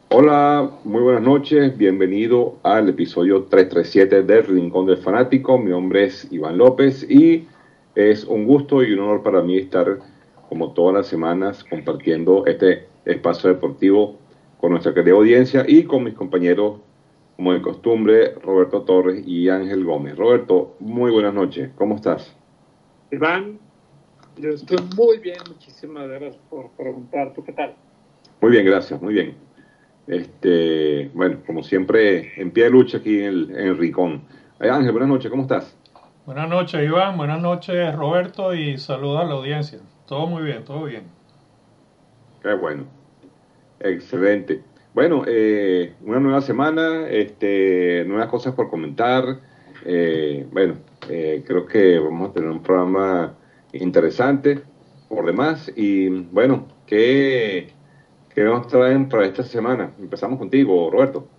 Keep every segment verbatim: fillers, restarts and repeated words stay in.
Hola, muy buenas noches, bienvenido al episodio trescientos treinta y siete del Rincón del Fanático. Mi nombre es Iván López y es un gusto y un honor para mí estar, como todas las semanas, compartiendo este espacio deportivo con nuestra querida audiencia y con mis compañeros, como de costumbre, Roberto Torres y Ángel Gómez. Roberto, muy buenas noches, ¿cómo estás? Iván, yo estoy muy bien, muchísimas gracias por preguntar. ¿Tú qué tal? Muy bien, gracias, muy bien. Este, bueno, como siempre, en pie de lucha aquí en el, en el Rincón. Eh, Ángel, buenas noches, ¿cómo estás? Buenas noches, Iván. Buenas noches, Roberto. Y saludos a la audiencia. Todo muy bien, todo bien. Qué bueno, excelente. Bueno, eh, una nueva semana, este, nuevas cosas por comentar. Eh, bueno, eh, creo que vamos a tener un programa interesante por demás. Y bueno, ¿qué, qué nos traen para esta semana? Empezamos contigo, Roberto.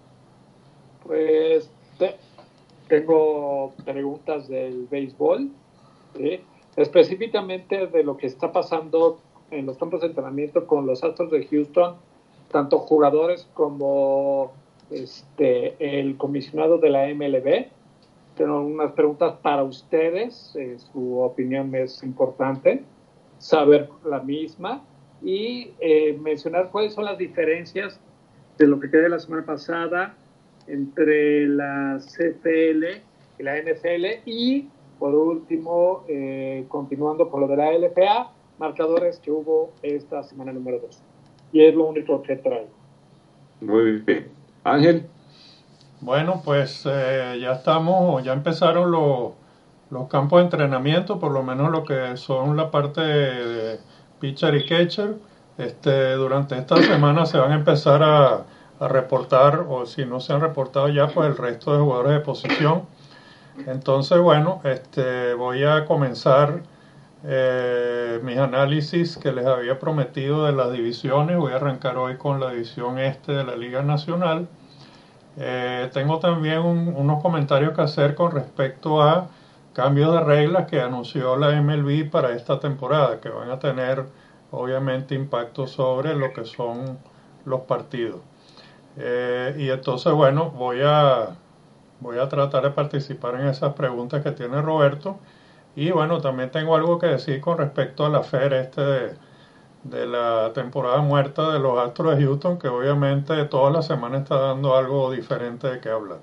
Pues te- tengo preguntas del béisbol, ¿sí? Específicamente de lo que está pasando en los campos de entrenamiento con los Astros de Houston, tanto jugadores como este, el comisionado de la M L B. Tengo unas preguntas para ustedes, eh, su opinión es importante, saber la misma y eh, mencionar cuáles son las diferencias de lo que quedé la semana pasada entre la C F L y la N F L y por último, eh, continuando con lo de la L F A, marcadores que hubo esta semana número dos. Y es lo único que traigo. Muy bien. Ángel. Bueno, pues eh, ya estamos, ya empezaron los, los campos de entrenamiento, por lo menos lo que son la parte de pitcher y catcher. Este, durante esta semana se van a empezar a, a reportar, o si no se han reportado ya, pues el resto de jugadores de posición. Entonces, bueno, este, voy a comenzar eh, mis análisis que les había prometido de las divisiones. Voy a arrancar hoy con la división este de la Liga Nacional. Eh, tengo también un- unos comentarios que hacer con respecto a cambios de reglas que anunció la M L B para esta temporada, que van a tener obviamente impacto sobre lo que son los partidos. Eh, y entonces, bueno, voy a, voy a tratar de participar en esas preguntas que tiene Roberto. Y bueno, también tengo algo que decir con respecto a la F E R este de, de la temporada muerta de los Astros de Houston, que obviamente toda la semana está dando algo diferente de qué hablar.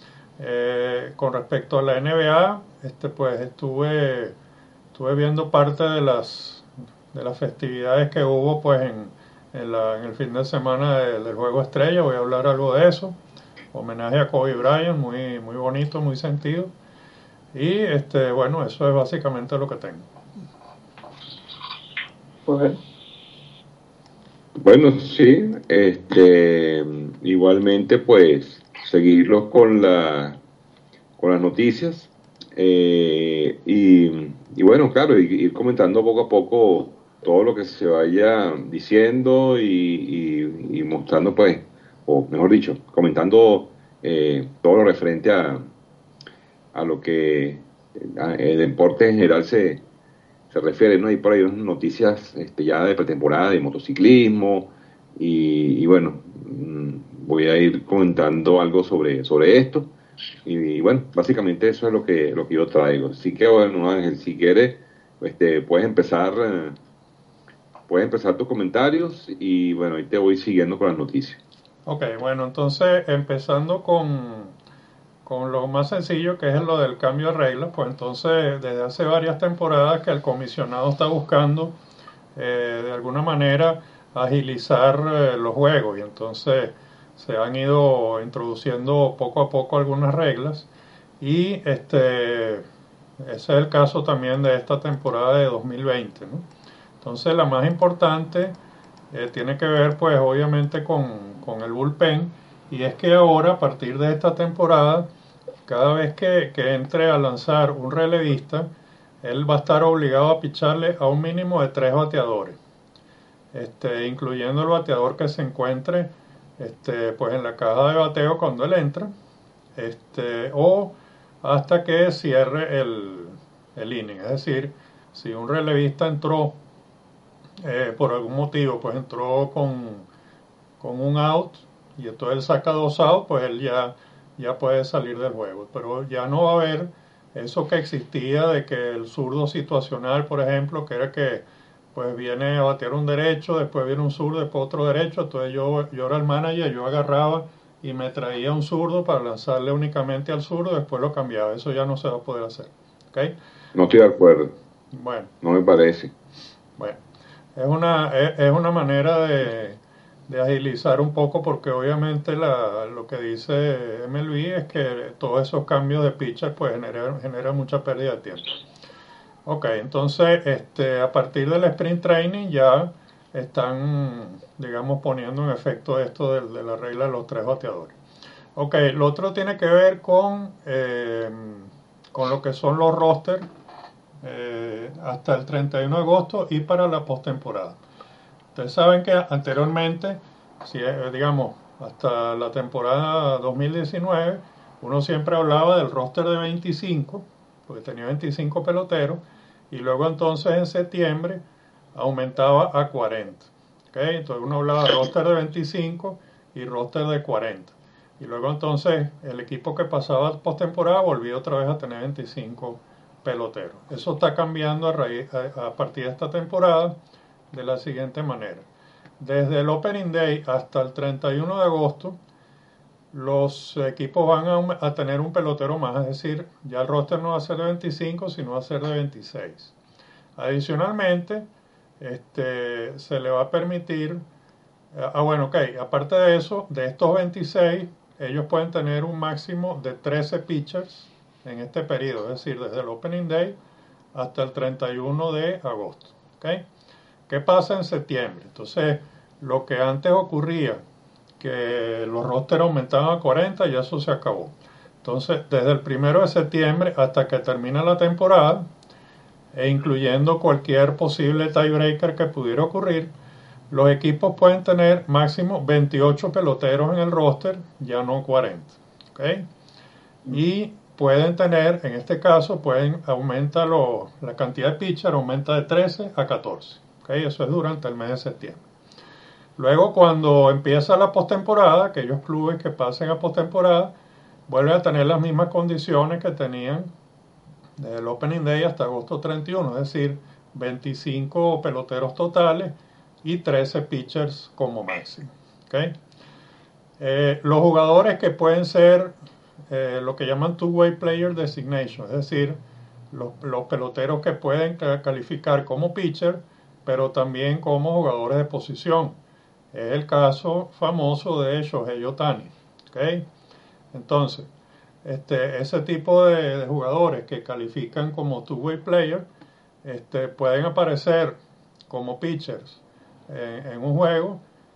Eh, con respecto a la N B A, este, pues estuve, estuve viendo parte de las, de las festividades que hubo pues en, en, la, en el fin de semana de, del Juego Estrella. Voy a hablar algo de eso. Homenaje a Kobe Bryant, muy, muy bonito, muy sentido. Y este, bueno, eso es básicamente lo que tengo. Bueno, Bueno, sí, este, igualmente pues seguirlos con la, con las noticias eh, y, y bueno, claro, ir, ir comentando poco a poco todo lo que se vaya diciendo y, y- y mostrando pues, o mejor dicho, comentando eh, todo lo referente a, a lo que a- el deporte en general se, se refiere, ¿no? Hay por ahí unas noticias este, ya de pretemporada de motociclismo y, y bueno, mm, voy a ir comentando algo sobre, sobre esto y, y bueno, básicamente eso es lo que, lo que yo traigo. Así que bueno, Ángel, si quieres, este, puedes empezar, eh, puedes empezar tus comentarios y bueno, ahí te voy siguiendo con las noticias. Ok, bueno, entonces empezando con, con lo más sencillo que es lo del cambio de reglas, pues entonces desde hace varias temporadas que el comisionado está buscando eh, de alguna manera agilizar eh, los juegos y entonces se han ido introduciendo poco a poco algunas reglas y este ese es el caso también de esta temporada de dos mil veinte, ¿no? Entonces la más importante eh, tiene que ver pues obviamente con, con el bullpen y es que ahora a partir de esta temporada cada vez que, que entre a lanzar un relevista él va a estar obligado a picharle a un mínimo de tres bateadores, este, incluyendo el bateador que se encuentre este, pues en la caja de bateo cuando él entra, este, o hasta que cierre el, el inning. Es decir, si un relevista entró eh, por algún motivo, pues entró con, con un out, y entonces él saca dos outs, pues él ya, ya puede salir del juego. Pero ya no va a haber eso que existía de que el zurdo situacional, por ejemplo, que era que pues viene a batear un derecho, después viene un zurdo, después otro derecho, entonces yo, yo era el manager, yo agarraba y me traía un zurdo para lanzarle únicamente al zurdo, después lo cambiaba. Eso ya no se va a poder hacer. ¿Okay? No estoy de acuerdo. Bueno. No me parece. Bueno, es una, es, es una manera de, de agilizar un poco porque obviamente la, lo que dice M L B es que todos esos cambios de pitcher pues generan, generan mucha pérdida de tiempo. Ok, entonces este, a partir del sprint training ya están, digamos, poniendo en efecto esto de, de la regla de los tres bateadores. Ok, lo otro tiene que ver con, eh, con lo que son los rosters eh, hasta el treinta y uno de agosto y para la postemporada. Ustedes saben que anteriormente, si, eh, digamos, hasta la temporada dos mil diecinueve, uno siempre hablaba del roster de veinticinco, porque tenía veinticinco peloteros, y luego entonces en septiembre aumentaba a cuarenta. ¿Okay? Entonces uno hablaba de roster de veinticinco y roster de cuarenta. Y luego entonces el equipo que pasaba postemporada volvía otra vez a tener veinticinco peloteros. Eso está cambiando a, raíz, a, a partir de esta temporada de la siguiente manera. Desde el Opening Day hasta el treinta y uno de agosto, los equipos van a, a tener un pelotero más, es decir, ya el roster no va a ser de veinticinco, sino va a ser de veintiséis. Adicionalmente, este, se le va a permitir, ah bueno, ok, aparte de eso, de estos veintiséis, ellos pueden tener un máximo de trece pitchers en este periodo, es decir, desde el Opening Day hasta el treinta y uno de agosto. ¿Okay? ¿Qué pasa en septiembre? Entonces, lo que antes ocurría, que los rosters aumentaban a cuarenta, ya eso se acabó. Entonces, desde el primero de septiembre hasta que termina la temporada, e incluyendo cualquier posible tiebreaker que pudiera ocurrir, los equipos pueden tener máximo veintiocho peloteros en el roster, ya no cuarenta. ¿Okay? Y pueden tener, en este caso, pueden aumenta lo, la cantidad de pitcher, aumenta de trece a catorce. ¿Okay? Eso es durante el mes de septiembre. Luego, cuando empieza la postemporada, aquellos clubes que pasen a postemporada vuelven a tener las mismas condiciones que tenían desde el Opening Day hasta agosto treinta y uno, es decir, veinticinco peloteros totales y trece pitchers como máximo. ¿Okay? Eh, los jugadores que pueden ser eh, lo que llaman two-way player designation, es decir, los, los peloteros que pueden calificar como pitcher, pero también como jugadores de posición. Es el caso famoso de Shohei Ohtani. ¿Okay? Entonces, este, ese tipo de, de jugadores que califican como two-way player este, pueden aparecer como pitchers en, en un juego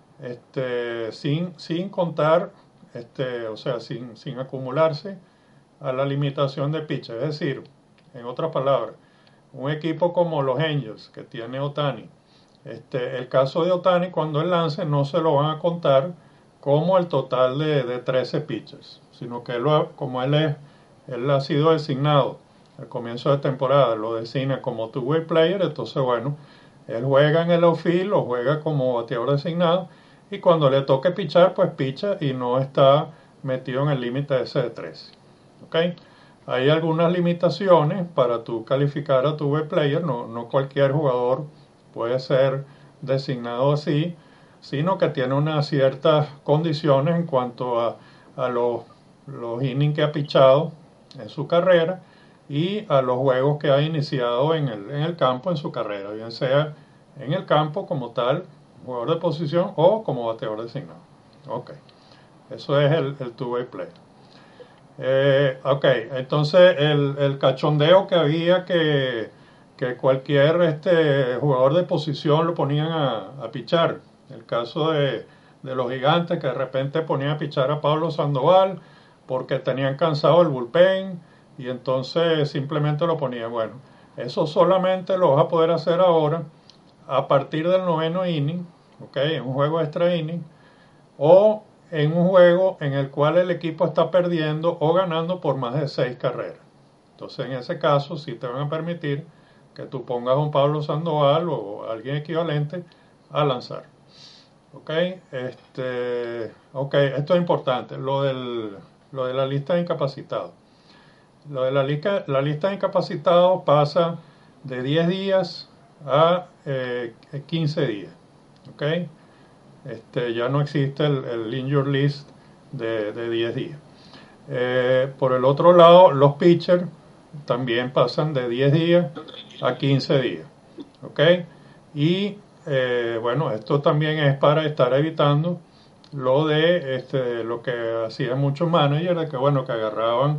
este, sin, sin contar, este, o sea, sin, sin acumularse a la limitación de pitcher. Es decir, en otras palabras, un equipo como los Angels, que tiene Ohtani, este, el caso de Ohtani, cuando él lance, no se lo van a contar como el total de, de trece pitchers, sino que él, como él, es, él ha sido designado al comienzo de temporada, lo designa como two-way player, entonces bueno, él juega en el outfield, lo juega como bateador designado, y cuando le toque pichar, pues picha y no está metido en el límite ese de trece. ¿Okay? Hay algunas limitaciones para tú calificar a two-way player, no, no cualquier jugador puede ser designado así, sino que tiene unas ciertas condiciones en cuanto a, a los, los innings que ha pichado en su carrera y a los juegos que ha iniciado en el, en el campo en su carrera, bien sea en el campo como tal, jugador de posición o como bateador designado. Ok, eso es el, el two-way play. Eh, ok, entonces el, el cachondeo que había que, que cualquier este, jugador de posición lo ponían a, a pichar. El caso de, de los Gigantes que de repente ponían a pichar a Pablo Sandoval porque tenían cansado el bullpen y entonces simplemente lo ponían. Bueno, eso solamente lo vas a poder hacer ahora a partir del noveno inning, ok, en un juego extra inning, o en un juego en el cual el equipo está perdiendo o ganando por más de seis carreras. Entonces en ese caso sí te van a permitir que tú pongas a un Pablo Sandoval o alguien equivalente a lanzar. Ok, este, okay, esto es importante, lo, del, lo de la lista de incapacitados. Lo de la, lista, la lista de incapacitados pasa de diez días a eh, quince días. Ok, este, ya no existe el, el injured list de, de diez días. Eh, por el otro lado, los pitchers también pasan de diez días a quince días. ¿Ok? Y eh, bueno, esto también es para estar evitando lo de este, lo que hacían muchos managers, de que bueno, que agarraban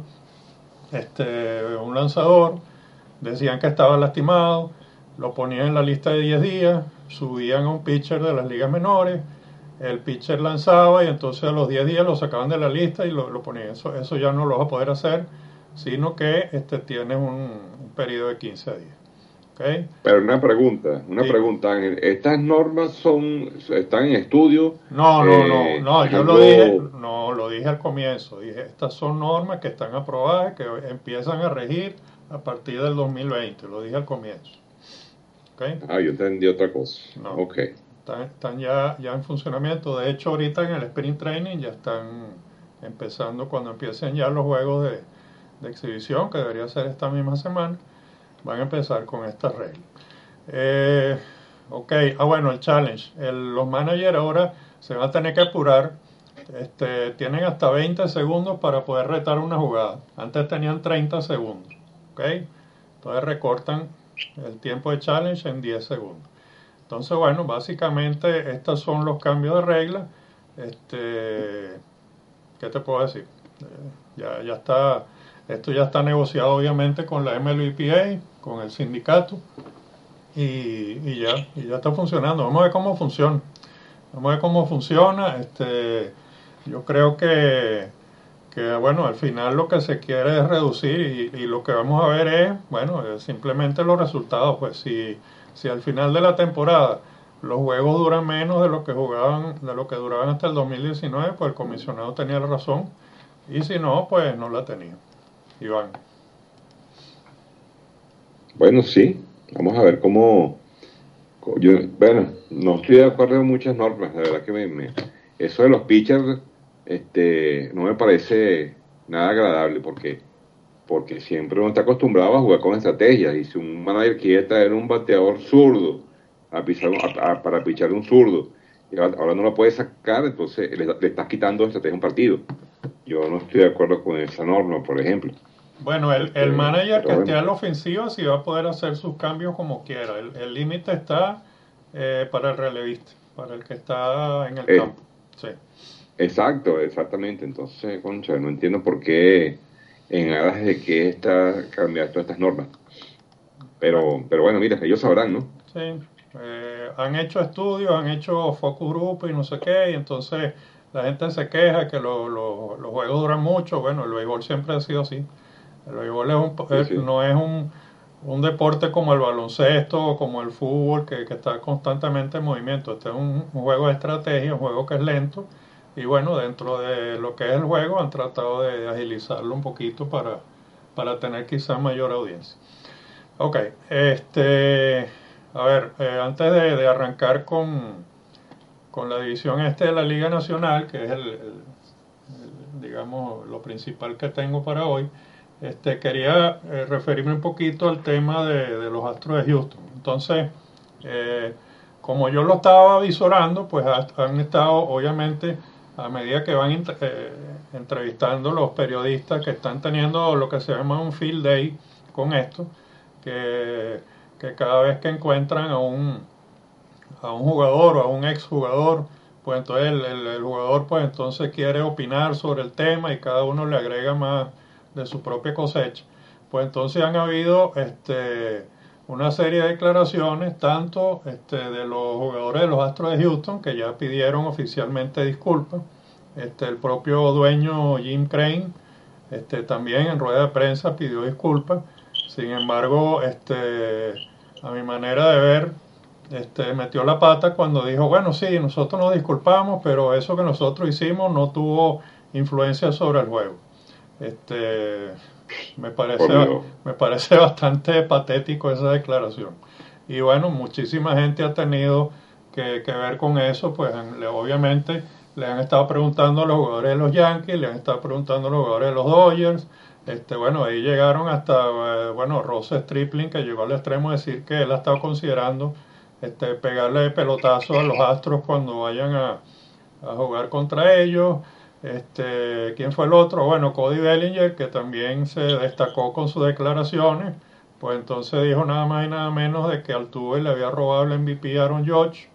este, un lanzador, decían que estaba lastimado, lo ponían en la lista de diez días, subían a un pitcher de las ligas menores, el pitcher lanzaba y entonces a los diez días lo sacaban de la lista y lo, lo ponían. Eso, eso ya no lo vas a poder hacer, sino que este, tienes un, un periodo de quince días. ¿Okay? Pero una pregunta, una Sí. pregunta, ¿estas normas son están en estudio? No, no, no, Eh, no, es yo lo algo... dije, no, lo dije al comienzo, dije, estas son normas que están aprobadas, que empiezan a regir a partir del dos mil veinte, lo dije al comienzo. ¿Okay? Ah, yo entendí otra cosa. No, Ok. están, están ya, ya en funcionamiento, de hecho ahorita en el sprint training ya están empezando, cuando empiecen ya los juegos de, de exhibición, que debería ser esta misma semana, van a empezar con estas reglas. Eh, ok, ah bueno, el challenge. El, los managers ahora se van a tener que apurar. Este, tienen hasta veinte segundos para poder retar una jugada. Antes tenían treinta segundos. Ok, entonces recortan el tiempo de challenge en diez segundos. Entonces, bueno, básicamente estos son los cambios de regla. Este, ¿qué te puedo decir? Eh, ya, ya está, esto ya está negociado obviamente con la M L B P A, con el sindicato. Y, y ya, y ya está funcionando. Vamos a ver cómo funciona. Vamos a ver cómo funciona. Este, yo creo que, que bueno, al final lo que se quiere es reducir y, y lo que vamos a ver es, bueno, simplemente los resultados. Pues si, si al final de la temporada los juegos duran menos de lo que jugaban, de lo que duraban hasta el dos mil diecinueve, pues el comisionado tenía la razón. Y si no, pues no la tenía. Iván. Bueno, sí. Vamos a ver cómo... Yo, bueno, no estoy de acuerdo en muchas normas, la verdad que me, me- eso de los pitchers este, no me parece nada agradable porque, porque siempre uno está acostumbrado a jugar con estrategias y si un manager quiere traer un bateador zurdo a pisar, a- a- para pichar un zurdo y ahora ahora no lo puede sacar, entonces le, le estás quitando estrategia a un partido. Yo no estoy de acuerdo con esa norma, por ejemplo. Bueno, el, el Este, manager pero que esté bueno, a la ofensiva sí va a poder hacer sus cambios como quiera. El el límite está eh, para el relevista, para el que está en el eh, campo. Sí. exacto, exactamente. Entonces, concha, no entiendo por qué en aras de que está cambiar todas estas normas. Bueno, Pero, pero bueno, mira, ellos sabrán, ¿no? sí. Eh, han hecho estudios, han hecho focus group y no sé qué, y entonces la gente se queja que lo- lo- los juegos duran mucho. Bueno, el béisbol siempre ha sido así. El béisbol es un, Sí, eh, sí. no es un, un deporte como el baloncesto o como el fútbol que, que está constantemente en movimiento. Este es un, un juego de estrategia, un juego que es lento. Y bueno, dentro de lo que es el juego han tratado de agilizarlo un poquito para, para tener quizás mayor audiencia. Ok, este, a ver, eh, antes de, de arrancar con, con la división este de la Liga Nacional, que es el, el- el, digamos, lo principal que tengo para hoy, este, quería eh, referirme un poquito al tema de, de los Astros de Houston. Entonces, eh, como yo lo estaba visorando, pues ha- han estado, obviamente, a medida que van int- eh, entrevistando los periodistas que están teniendo lo que se llama un field day con esto, que, que cada vez que encuentran a un, a un jugador o a un exjugador, pues entonces el, el, el jugador pues entonces quiere opinar sobre el tema y cada uno le agrega más de su propia cosecha. Pues entonces han habido este, una serie de declaraciones, tanto este, de los jugadores de los Astros de Houston, que ya pidieron oficialmente disculpas, este, el propio dueño Jim Crane este, también en rueda de prensa pidió disculpas. Sin embargo, este, a mi manera de ver, este, metió la pata cuando dijo, bueno, sí, nosotros nos disculpamos, pero eso que nosotros hicimos no tuvo influencia sobre el juego. Este, me Por parece, Dios. me parece bastante patético esa declaración. Y bueno, muchísima gente ha tenido que, que ver con eso, pues le, obviamente le han estado preguntando a los jugadores de los Yankees, le han estado preguntando a los jugadores de los Dodgers. Este, bueno, ahí llegaron hasta, eh, bueno, Ross Stripling, que llegó al extremo de decir que él ha estado considerando este, pegarle pelotazos a los Astros cuando vayan a, a jugar contra ellos. Este, ¿quién fue el otro? Bueno, Cody Bellinger, que también se destacó con sus declaraciones. Pues entonces dijo nada más y nada menos de que Altuve le había robado el M V P a Aaron Judge.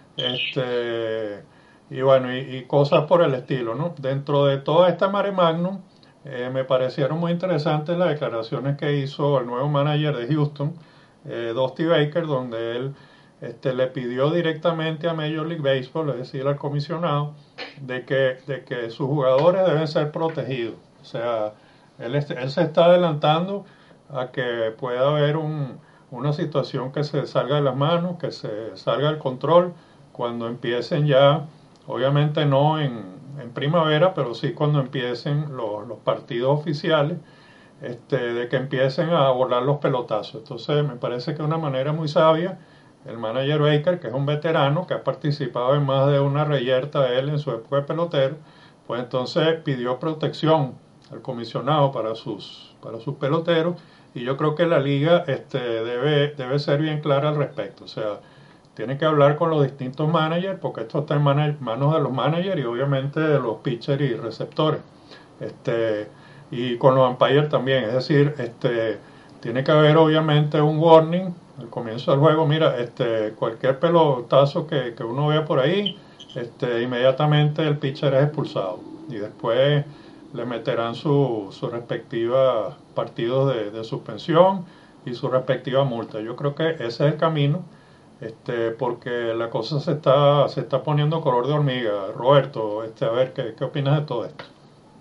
Este, y bueno, y, y cosas por el estilo, ¿no? Dentro de toda esta mare magnum, eh, me parecieron muy interesantes las declaraciones que hizo el nuevo manager de Houston, eh, Dusty Baker, donde él este, le pidió directamente a Major League Baseball, es decir, al comisionado, de que, de que sus jugadores deben ser protegidos. O sea, él, él se está adelantando a que pueda haber un, una situación que se salga de las manos, que se salga del control, cuando empiecen ya, obviamente no en, en primavera, pero sí cuando empiecen los, los partidos oficiales, este, de que empiecen a volar los pelotazos. Entonces me parece que de una manera muy sabia, el manager Baker, que es un veterano, que ha participado en más de una reyerta de él en su época de pelotero, pues entonces pidió protección al comisionado para sus, para sus peloteros, y yo creo que la liga este, debe, debe ser bien clara al respecto. O sea, tiene que hablar con los distintos managers, porque esto está en manos de los managers y obviamente de los pitchers y receptores. Este, y con los umpires también, es decir, este, tiene que haber obviamente un warning al comienzo del juego. Mira, este, cualquier pelotazo que, que uno vea por ahí, este, inmediatamente el pitcher es expulsado y después le meterán sus su respectivos partidos de, de suspensión y su respectiva multa. Yo creo que ese es el camino, este, porque la cosa se está se está poniendo color de hormiga. Roberto, este, a ver, ¿qué, qué opinas de todo esto?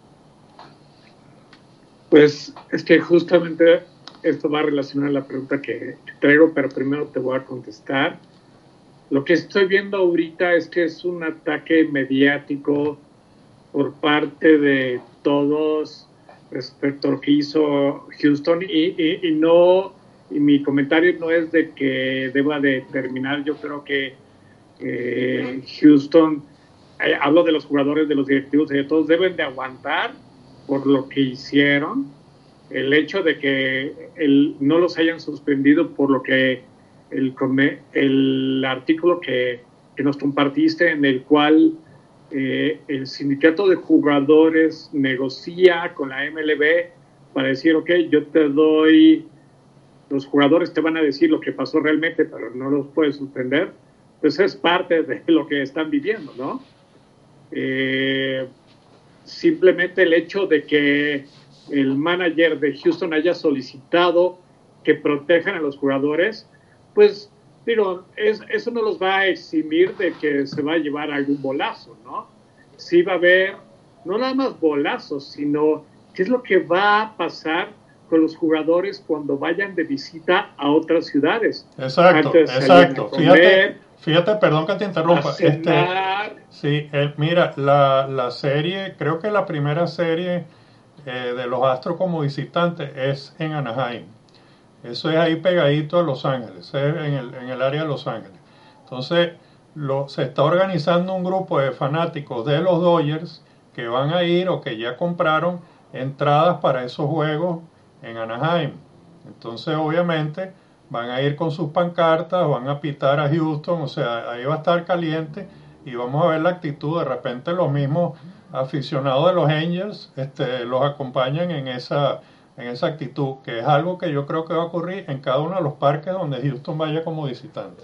Pues es que justamente esto va a relacionar a la pregunta que traigo, pero primero te voy a contestar. Lo que estoy viendo ahorita es que es un ataque mediático por parte de todos respecto a lo que hizo Houston, y, y, y no, y mi comentario no es de que deba de terminar. Yo creo que eh, Houston, eh, hablo de los jugadores, de los directivos, de todos, deben de aguantar por lo que hicieron. El hecho de que el, no los hayan suspendido por lo que el, el artículo que, que nos compartiste, en el cual eh, el sindicato de jugadores negocia con la M L B para decir, ok, yo te doy, los jugadores te van a decir lo que pasó realmente, pero no los puedes suspender, pues es parte de lo que están viviendo, ¿no? Eh, simplemente el hecho de que el manager de Houston haya solicitado que protejan a los jugadores, pues digo, es, eso no los va a eximir de que se va a llevar algún bolazo, ¿no? Sí va a haber, no nada más bolazos, sino qué es lo que va a pasar con los jugadores cuando vayan de visita a otras ciudades. Exacto, exacto. Fíjate, fíjate, perdón que te interrumpa. Este, sí, el, mira, la, la serie, creo que la primera serie eh, de los Astros como visitantes es en Anaheim. Eso es ahí pegadito a Los Ángeles, es en el, en el área de Los Ángeles. Entonces, lo, se está organizando un grupo de fanáticos de los Dodgers que van a ir o que ya compraron entradas para esos juegos en Anaheim. Entonces, obviamente, van a ir con sus pancartas, van a pitar a Houston, o sea, ahí va a estar caliente y vamos a ver la actitud. De repente los mismos aficionados de los Angels este, los acompañan en esa, en esa actitud, que es algo que yo creo que va a ocurrir en cada uno de los parques donde Houston vaya como visitante.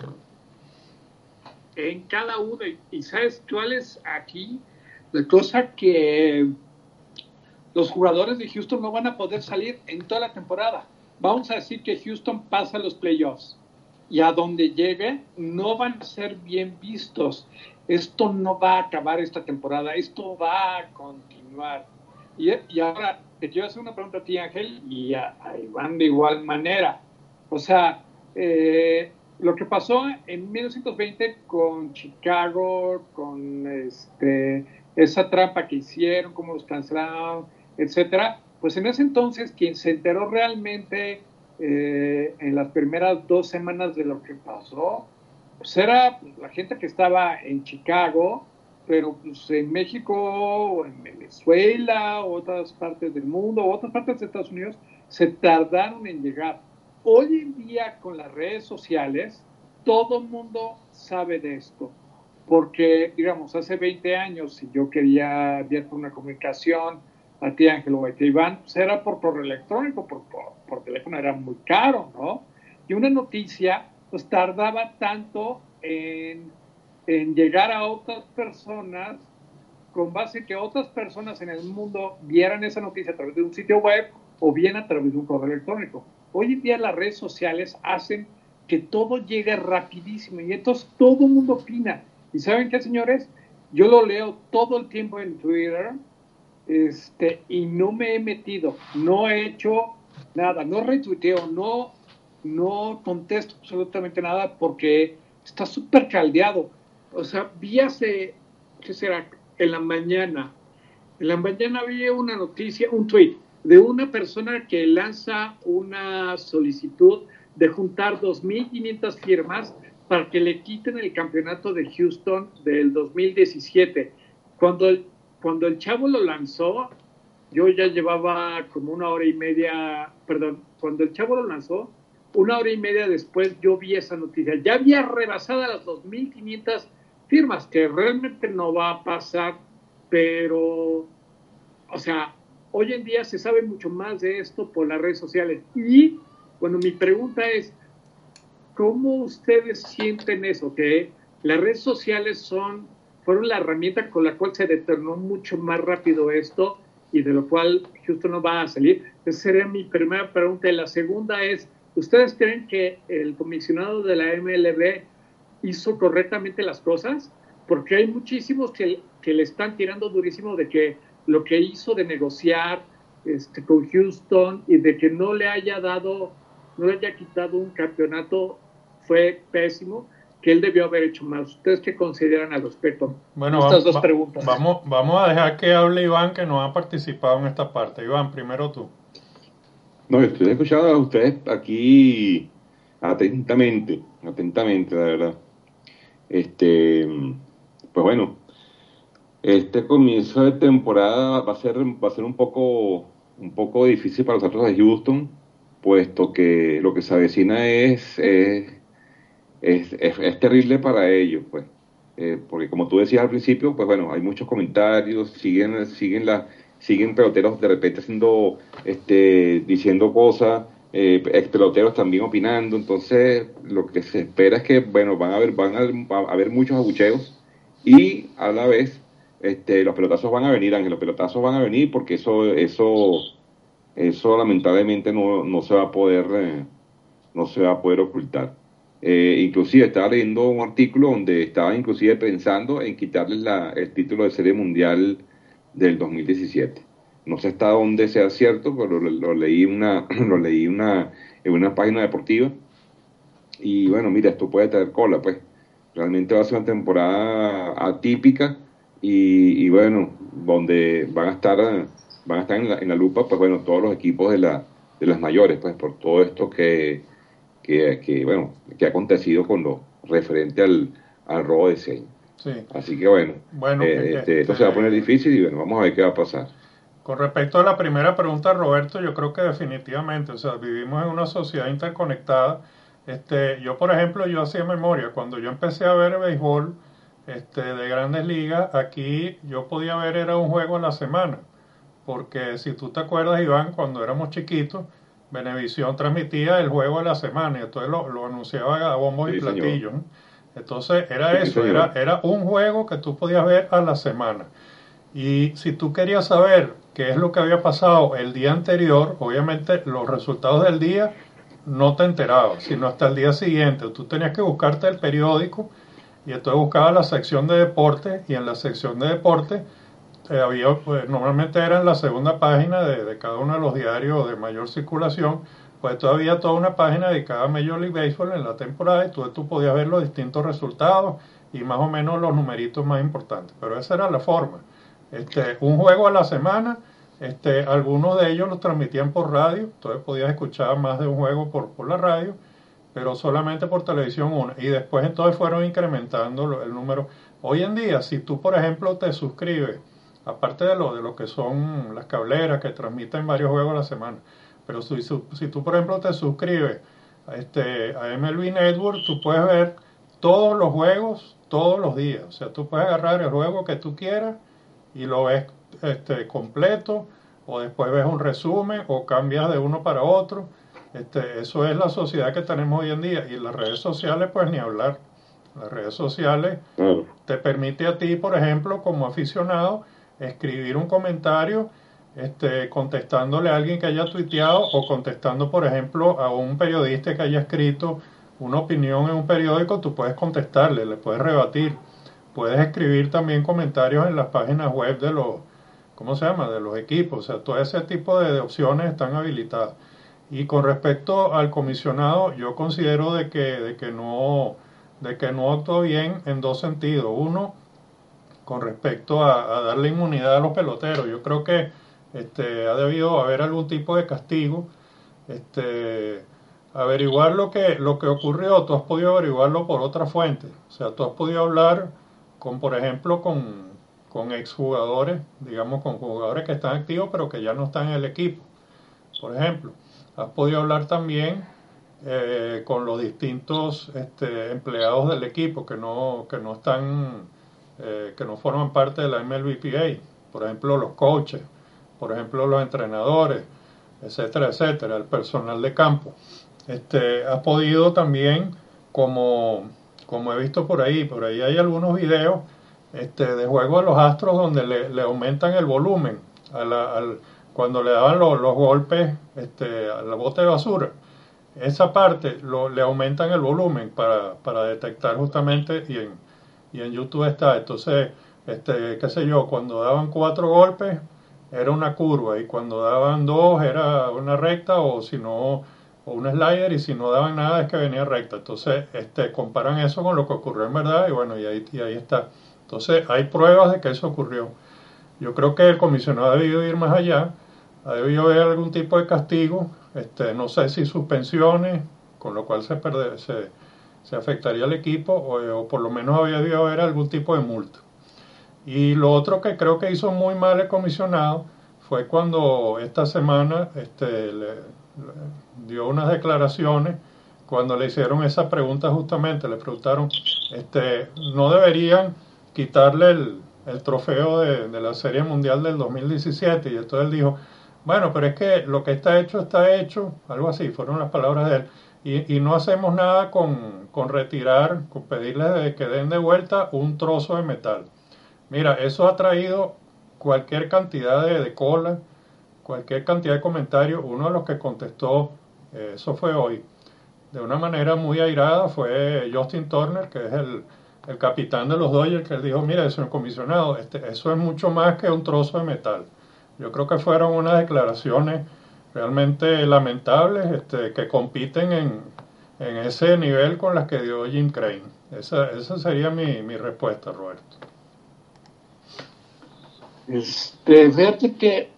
En cada uno, y ¿sabes cuál es aquí? La cosa que los jugadores de Houston no van a poder salir en toda la temporada. Vamos a decir que Houston pasa los playoffs y a donde llegue no van a ser bien vistos. Esto no va a acabar esta temporada, esto va a continuar. Y, y ahora te quiero hacer una pregunta a ti, Ángel, y a, a Iván de igual manera. O sea, eh, lo que pasó en mil novecientos veinte con Chicago, con este, esa trampa que hicieron, cómo los cancelaron, etcétera, pues en ese entonces quien se enteró realmente eh, en las primeras dos semanas de lo que pasó pues era la gente que estaba en Chicago, pero pues en México, o en Venezuela, o otras partes del mundo, o otras partes de Estados Unidos, se tardaron en llegar. Hoy en día, con las redes sociales, todo el mundo sabe de esto. Porque, digamos, hace veinte años, si yo quería enviar una comunicación a ti, Ángel, o a ti, Iván, pues era por correo electrónico, por, por, por teléfono era muy caro, ¿no? Y una noticia, pues tardaba tanto en, en llegar a otras personas, con base en que otras personas en el mundo vieran esa noticia a través de un sitio web o bien a través de un correo electrónico. Hoy en día las redes sociales hacen que todo llegue rapidísimo y entonces todo el mundo opina. ¿Y saben qué, señores? Yo lo leo todo el tiempo en Twitter, este, y no me he metido, no he hecho nada, no retuiteo, no, no contesto absolutamente nada porque está súper caldeado. O sea, vi hace, ¿qué será? En la mañana, en la mañana vi una noticia, un tweet de una persona que lanza una solicitud de juntar dos mil quinientas firmas para que le quiten el campeonato de Houston del dos mil diecisiete. Cuando el, cuando el chavo lo lanzó, yo ya llevaba como una hora y media, perdón, cuando el chavo lo lanzó, una hora y media después yo vi esa noticia. Ya había rebasado las dos mil quinientas firmas, que realmente no va a pasar, pero, o sea, hoy en día se sabe mucho más de esto por las redes sociales. Y, bueno, mi pregunta es, ¿cómo ustedes sienten eso? Que las redes sociales son, fueron la herramienta con la cual se detonó mucho más rápido esto y de lo cual Houston no va a salir. Esa sería mi primera pregunta. Y la segunda es, ¿ustedes creen que el comisionado de la M L B hizo correctamente las cosas? Porque hay muchísimos que, que le están tirando durísimo de que lo que hizo de negociar este, con Houston y de que no le haya dado, no le haya quitado un campeonato fue pésimo, que él debió haber hecho más. ¿Ustedes qué consideran al respecto? Bueno, estas va, dos preguntas. Vamos, vamos a dejar que hable Iván, que no ha participado en esta parte. Iván, primero tú. No, estoy escuchando a ustedes aquí atentamente, atentamente, la verdad. Este, pues bueno, este comienzo de temporada va a ser, va a ser un poco, un poco difícil para nosotros de Houston, puesto que lo que se avecina es, es, es, es, es terrible para ellos, pues. Eh, porque como tú decías al principio, pues bueno, hay muchos comentarios, siguen, siguen la, siguen peloteros de repente haciendo, este, diciendo cosas, eh, ex peloteros también opinando, entonces lo que se espera es que, bueno, van a haber, van a, a haber muchos abucheos y a la vez, este, los pelotazos van a venir, Ángel, los pelotazos van a venir porque eso, eso, eso lamentablemente no, no se va a poder, eh, no se va a poder ocultar. Eh, inclusive estaba leyendo un artículo donde estaba inclusive pensando en quitarles la, el título de Serie Mundial del dos mil diecisiete. No sé hasta dónde sea cierto, pero lo, lo leí una, lo leí una, en una página deportiva. Y bueno, mira, esto puede traer cola, pues. Realmente va a ser una temporada atípica y, y bueno, donde van a estar, van a estar en la, en la lupa, pues bueno, todos los equipos de, la, de las mayores, pues por todo esto que Que, que, bueno, que ha acontecido con lo referente al, al robo de señas. Sí. Así que bueno, bueno eh, este, este, esto se va a poner difícil y bueno, vamos a ver qué va a pasar. Con respecto a la primera pregunta, Roberto, yo creo que definitivamente, o sea, vivimos en una sociedad interconectada. Este, yo, por ejemplo, yo hacía memoria, cuando yo empecé a ver béisbol este, de grandes ligas, aquí yo podía ver era un juego a la semana, porque si tú te acuerdas, Iván, cuando éramos chiquitos, Venevisión transmitía el juego de la semana y entonces lo, lo anunciaba a bombos Sí, y platillos, ¿no? Entonces era sí, eso, era, era un juego que tú podías ver a la semana. Y si tú querías saber qué es lo que había pasado el día anterior, obviamente los resultados del día no te enterabas, sino hasta el día siguiente. Tú tenías que buscarte el periódico y entonces buscabas la sección de deportes y en la sección de deportes eh, había, pues, normalmente era en la segunda página de, de cada uno de los diarios de mayor circulación, pues todavía toda una página dedicada a Major League Baseball en la temporada y tú, tú podías ver los distintos resultados y más o menos los numeritos más importantes. Pero esa era la forma. Este, un juego a la semana, este, algunos de ellos los transmitían por radio, entonces podías escuchar más de un juego por, por la radio, pero solamente por televisión una. Y después entonces fueron incrementando el número. Hoy en día, si tú, por ejemplo, te suscribes, aparte de lo, de lo que son las cableras que transmiten varios juegos a la semana, pero si, si tú, por ejemplo, te suscribes a, este, a M L B Network, tú puedes ver todos los juegos todos los días. O sea, tú puedes agarrar el juego que tú quieras y lo ves este, completo, o después ves un resumen, o cambias de uno para otro. Este, eso es la sociedad que tenemos hoy en día. Y las redes sociales, pues ni hablar. Las redes sociales Claro. te permite a ti, por ejemplo, como aficionado, escribir un comentario este, contestándole a alguien que haya tuiteado, o contestando, por ejemplo, a un periodista que haya escrito una opinión en un periódico. Tú puedes contestarle, le puedes rebatir. Puedes escribir también comentarios en las páginas web de los, ¿cómo se llama?, de los equipos. O sea, todo ese tipo de, de opciones están habilitadas. Y con respecto al comisionado, yo considero de que, de que no, de que no actuó bien en dos sentidos. Uno, con respecto a, a darle inmunidad a los peloteros. Yo creo que este, ha debido haber algún tipo de castigo. Este, averiguar lo que, lo que ocurrió, tú has podido averiguarlo por otra fuente. O sea, tú has podido hablar con, por ejemplo, con, con exjugadores, digamos, con jugadores que están activos pero que ya no están en el equipo. Por ejemplo, has podido hablar también eh, con los distintos este, empleados del equipo que no, que no están, eh, que no forman parte de la M L B P A. Por ejemplo, los coaches, por ejemplo, los entrenadores, etcétera, etcétera, el personal de campo. Este, has podido también, como, como he visto por ahí, por ahí hay algunos videos este, de juego de los Astros donde le, le aumentan el volumen a la, al, cuando le daban los, los golpes este, al bote de basura. Esa parte lo, le aumentan el volumen para, para detectar justamente, y en, y en YouTube está. Entonces, este, qué sé yo, cuando daban cuatro golpes era una curva, y cuando daban dos era una recta, o si no, o un slider, y si no daban nada es que venía recta. Entonces, este, comparan eso con lo que ocurrió en verdad, y bueno, y ahí, y ahí está. Entonces, hay pruebas de que eso ocurrió. Yo creo que el comisionado ha debido ir más allá, ha debido haber algún tipo de castigo, este, no sé si suspensiones, con lo cual se, perde, se, se afectaría al equipo, o, o por lo menos había debido haber algún tipo de multa. Y lo otro que creo que hizo muy mal el comisionado fue cuando esta semana este, le, le dio unas declaraciones, cuando le hicieron esa pregunta justamente, le preguntaron, este, no deberían quitarle el, el trofeo de, de la Serie Mundial del dos mil diecisiete, y entonces él dijo, bueno, pero es que lo que está hecho está hecho, algo así, fueron las palabras de él, y, y no hacemos nada con, con retirar, con pedirles de que den de vuelta un trozo de metal. Mira, eso ha traído cualquier cantidad de, de cola, cualquier cantidad de comentarios. Uno de los que contestó, eh, eso fue hoy, de una manera muy airada, fue Justin Turner, que es el, el capitán de los Dodgers, que él dijo, mira, señor comisionado, este, eso es mucho más que un trozo de metal. Yo creo que fueron unas declaraciones realmente lamentables, este, que compiten en, en ese nivel con las que dio Jim Crane. Esa, esa sería mi, mi respuesta, Roberto. Este, fíjate que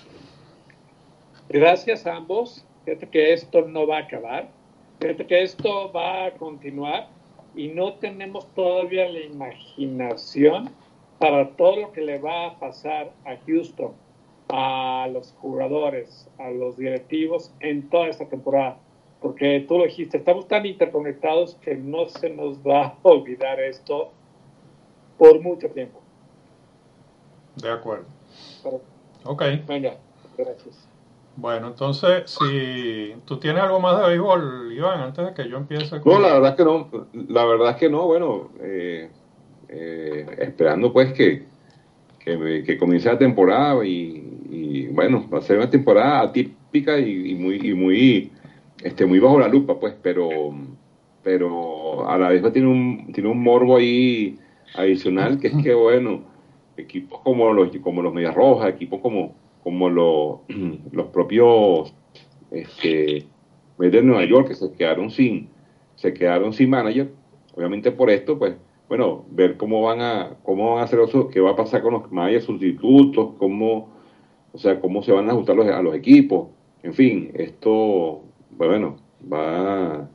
gracias a ambos, fíjate que esto no va a acabar, fíjate que esto va a continuar, y no tenemos todavía la imaginación para todo lo que le va a pasar a Houston, a los jugadores, a los directivos en toda esta temporada, porque tú lo dijiste, estamos tan interconectados que no se nos va a olvidar esto por mucho tiempo. De acuerdo. Pero, ok. Venga, gracias. Bueno, entonces, si tú tienes algo más de béisbol, Iván, antes de que yo empiece con... No, la verdad es que no, la verdad es que no, bueno, eh, eh, esperando pues que, que, que comience la temporada, y, y bueno, va a ser una temporada atípica y, y muy, y muy, este, muy bajo la lupa, pues, pero, pero a la vez tiene un, tiene un morbo ahí adicional, que es que, bueno, equipos como los, como los Medias Rojas, equipos como, como los, los propios, este, de Nueva York, que se quedaron sin, se quedaron sin manager, obviamente por esto, pues, bueno, ver cómo van a, cómo van a hacer eso, qué va a pasar con los managers sustitutos, cómo, o sea, cómo se van a ajustar los, a los equipos, en fin, esto, bueno, va,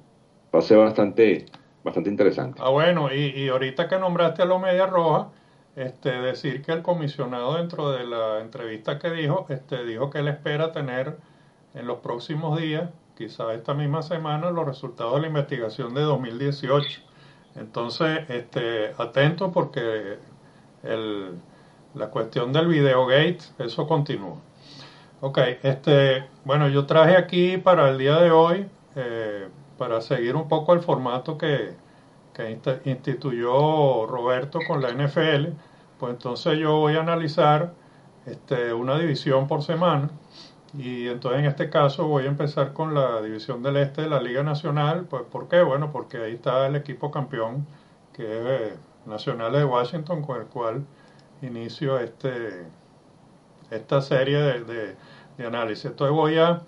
va a ser bastante, bastante interesante. Ah, bueno, y, y ahorita que nombraste a los Medias Rojas, este, decir que el comisionado dentro de la entrevista que dijo, este, dijo que él espera tener en los próximos días, quizás esta misma semana, los resultados de la investigación de dos mil dieciocho. Entonces, este, atento porque el, la cuestión del Videogate, eso continúa. Ok, este, bueno, yo traje aquí para el día de hoy, eh, para seguir un poco el formato que, que instituyó Roberto con la N F L, pues entonces yo voy a analizar este, una división por semana y entonces en este caso voy a empezar con la división del este de la Liga Nacional. Pues ¿por qué? Bueno, porque ahí está el equipo campeón que es eh, Nacionales de Washington, con el cual inicio este, esta serie de, de, de análisis. Entonces voy a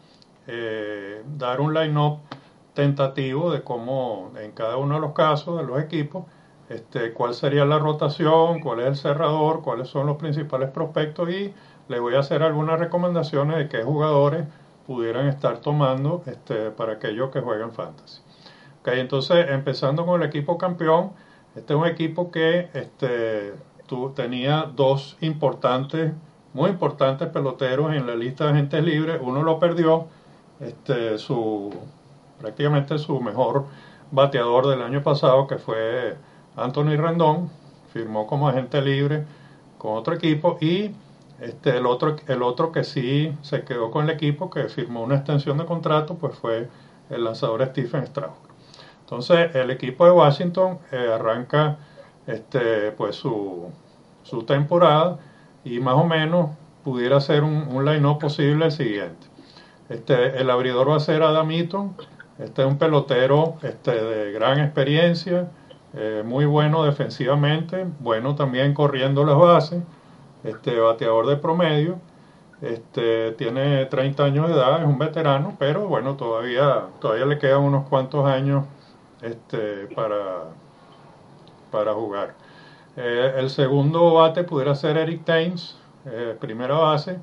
eh, dar un line-up tentativo de cómo en cada uno de los casos de los equipos, este, cuál sería la rotación, cuál es el cerrador, cuáles son los principales prospectos y les voy a hacer algunas recomendaciones de qué jugadores pudieran estar tomando este, para aquellos que juegan fantasy. Okay, entonces, empezando con el equipo campeón, este es un equipo que este, tu, tenía dos importantes, muy importantes peloteros en la lista de agentes libres. Uno lo perdió, este, su prácticamente su mejor bateador del año pasado, que fue Anthony Rendón, firmó como agente libre con otro equipo, y este, el, otro, el otro que sí se quedó con el equipo, que firmó una extensión de contrato, pues fue el lanzador Stephen Strauss. Entonces el equipo de Washington eh, arranca este, pues su, su temporada y más o menos pudiera ser un, un line-up posible el siguiente. Este, el abridor va a ser Adam Eaton. Este es un pelotero este, de gran experiencia, eh, muy bueno defensivamente, bueno también corriendo las bases, este, bateador de promedio, este, tiene treinta años de edad, es un veterano, pero bueno, todavía, todavía le quedan unos cuantos años este, para, para jugar. Eh, el segundo bate pudiera ser Eric Thames, eh, primera base.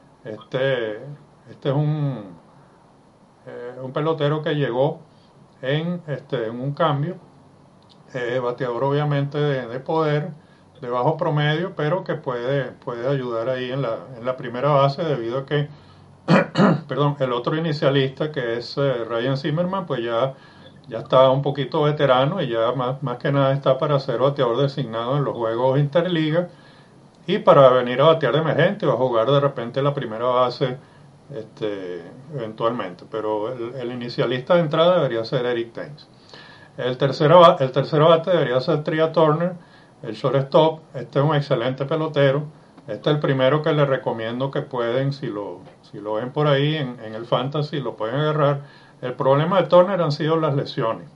Este, este es un, eh, un pelotero que llegó en, este, en un cambio, eh, bateador obviamente de, de poder, de bajo promedio, pero que puede, puede ayudar ahí en la, en la primera base debido a que perdón, el otro inicialista que es eh, Ryan Zimmerman, pues ya, ya está un poquito veterano y ya más, más que nada está para ser bateador designado en los juegos interliga y para venir a batear de emergente o a jugar de repente la primera base este, eventualmente, pero el, el inicialista de entrada debería ser Eric Thames. El tercero, el tercero bate debería ser Tria Turner, el shortstop. Este es un excelente pelotero. Este es el primero que les recomiendo que pueden, si lo, si lo ven por ahí en, en el fantasy, lo pueden agarrar. El problema de Turner han sido las lesiones.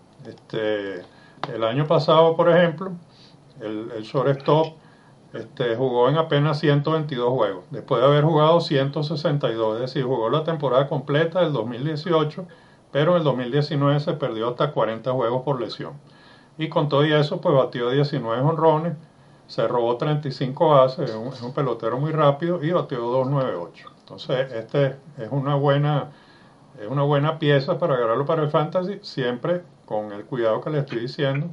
Este, el año pasado, por ejemplo, el, el shortstop este, jugó en apenas ciento veintidós juegos, después de haber jugado ciento sesenta y dos, es decir, jugó la temporada completa del dos mil dieciocho, pero en el dos mil diecinueve se perdió hasta cuarenta juegos por lesión. Y con todo y eso, pues batió diecinueve jonrones, se robó treinta y cinco bases, es un, es un pelotero muy rápido y batió doscientos noventa y ocho. Entonces, este es una buena, es una buena pieza para agarrarlo para el fantasy, siempre con el cuidado que le estoy diciendo.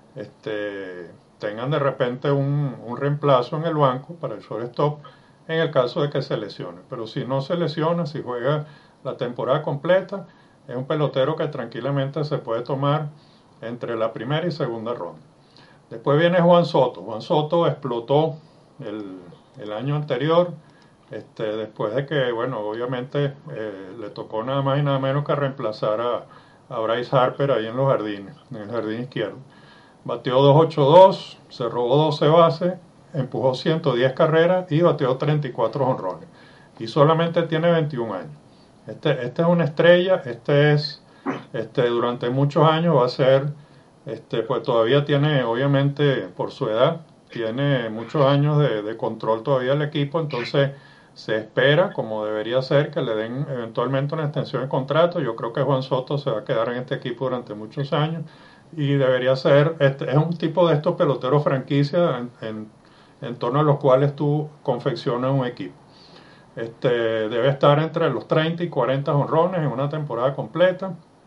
Este, tengan de repente un, un reemplazo en el banco para el shortstop en el caso de que se lesione. Pero si no se lesiona, si juega la temporada completa, es un pelotero que tranquilamente se puede tomar entre la primera y segunda ronda. Después viene Juan Soto. Juan Soto explotó el, el año anterior, este, después de que, bueno, obviamente eh, le tocó nada más y nada menos que reemplazar a, a Bryce Harper ahí en los jardines, en el jardín izquierdo. Batió doscientos ochenta y dos, se robó doce bases, empujó ciento diez carreras y batió treinta y cuatro jonrones. Y solamente tiene veintiún años. Este, este es una estrella, este es, este, durante muchos años va a ser, este, pues todavía tiene, obviamente, por su edad, tiene muchos años de, de control todavía del equipo, entonces se espera, como debería ser, que le den eventualmente una extensión de contrato. Yo creo que Juan Soto se va a quedar en este equipo durante muchos años y debería ser, este, es un tipo de estos peloteros franquicia en, en, en torno a los cuales tú confeccionas un equipo. Este, debe estar entre los treinta y cuarenta jonrones en una temporada completa,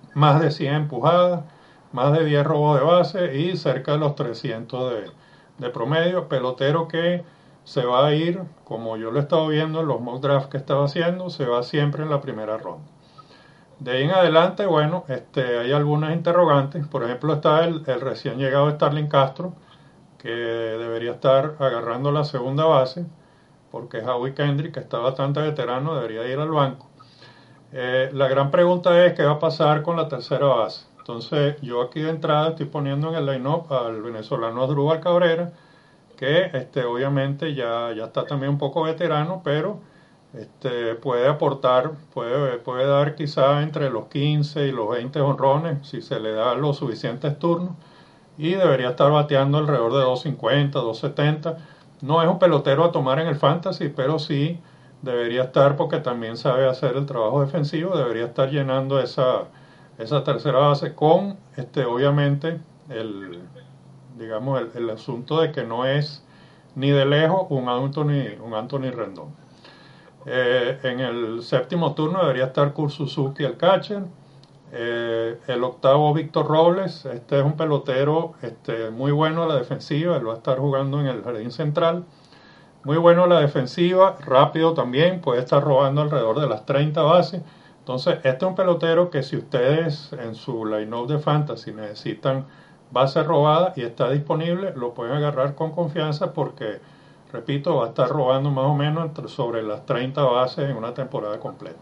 más de cien empujadas, más de diez robos de base y cerca de los trescientos de, de promedio. Pelotero que se va a ir, como yo lo he estado viendo en los mock drafts que estaba haciendo, se va siempre en la primera ronda. De ahí en adelante, bueno, este, hay algunas interrogantes. Por ejemplo, está el, el recién llegado Starling Castro, que debería estar agarrando la segunda base, porque Howie Kendrick, que está bastante veterano, debería ir al banco. Eh, la gran pregunta es qué va a pasar con la tercera base. Entonces, yo aquí de entrada estoy poniendo en el line-up al venezolano Asdrúbal Cabrera, que este, obviamente ya, ya está también un poco veterano, pero este, puede aportar, puede, puede dar quizá entre los quince y los veinte jonrones si se le da los suficientes turnos, y debería estar bateando alrededor de dos cincuenta, dos setenta. No es un pelotero a tomar en el fantasy, pero sí debería estar, porque también sabe hacer el trabajo defensivo, debería estar llenando esa, esa tercera base con, este, obviamente, el, digamos, el, el asunto de que no es ni de lejos un Anthony, un Anthony Rendón. Eh, en el séptimo turno debería estar Kurt Suzuki, el catcher. Eh, el octavo, Víctor Robles. Este es un pelotero este, muy bueno a la defensiva. Él va a estar jugando en el jardín central. Muy bueno a la defensiva, rápido también. Puede estar robando alrededor de las treinta bases. Entonces, este es un pelotero que si ustedes en su line-up de fantasy necesitan base robada y está disponible, lo pueden agarrar con confianza porque, repito, va a estar robando más o menos entre, sobre las treinta bases en una temporada completa.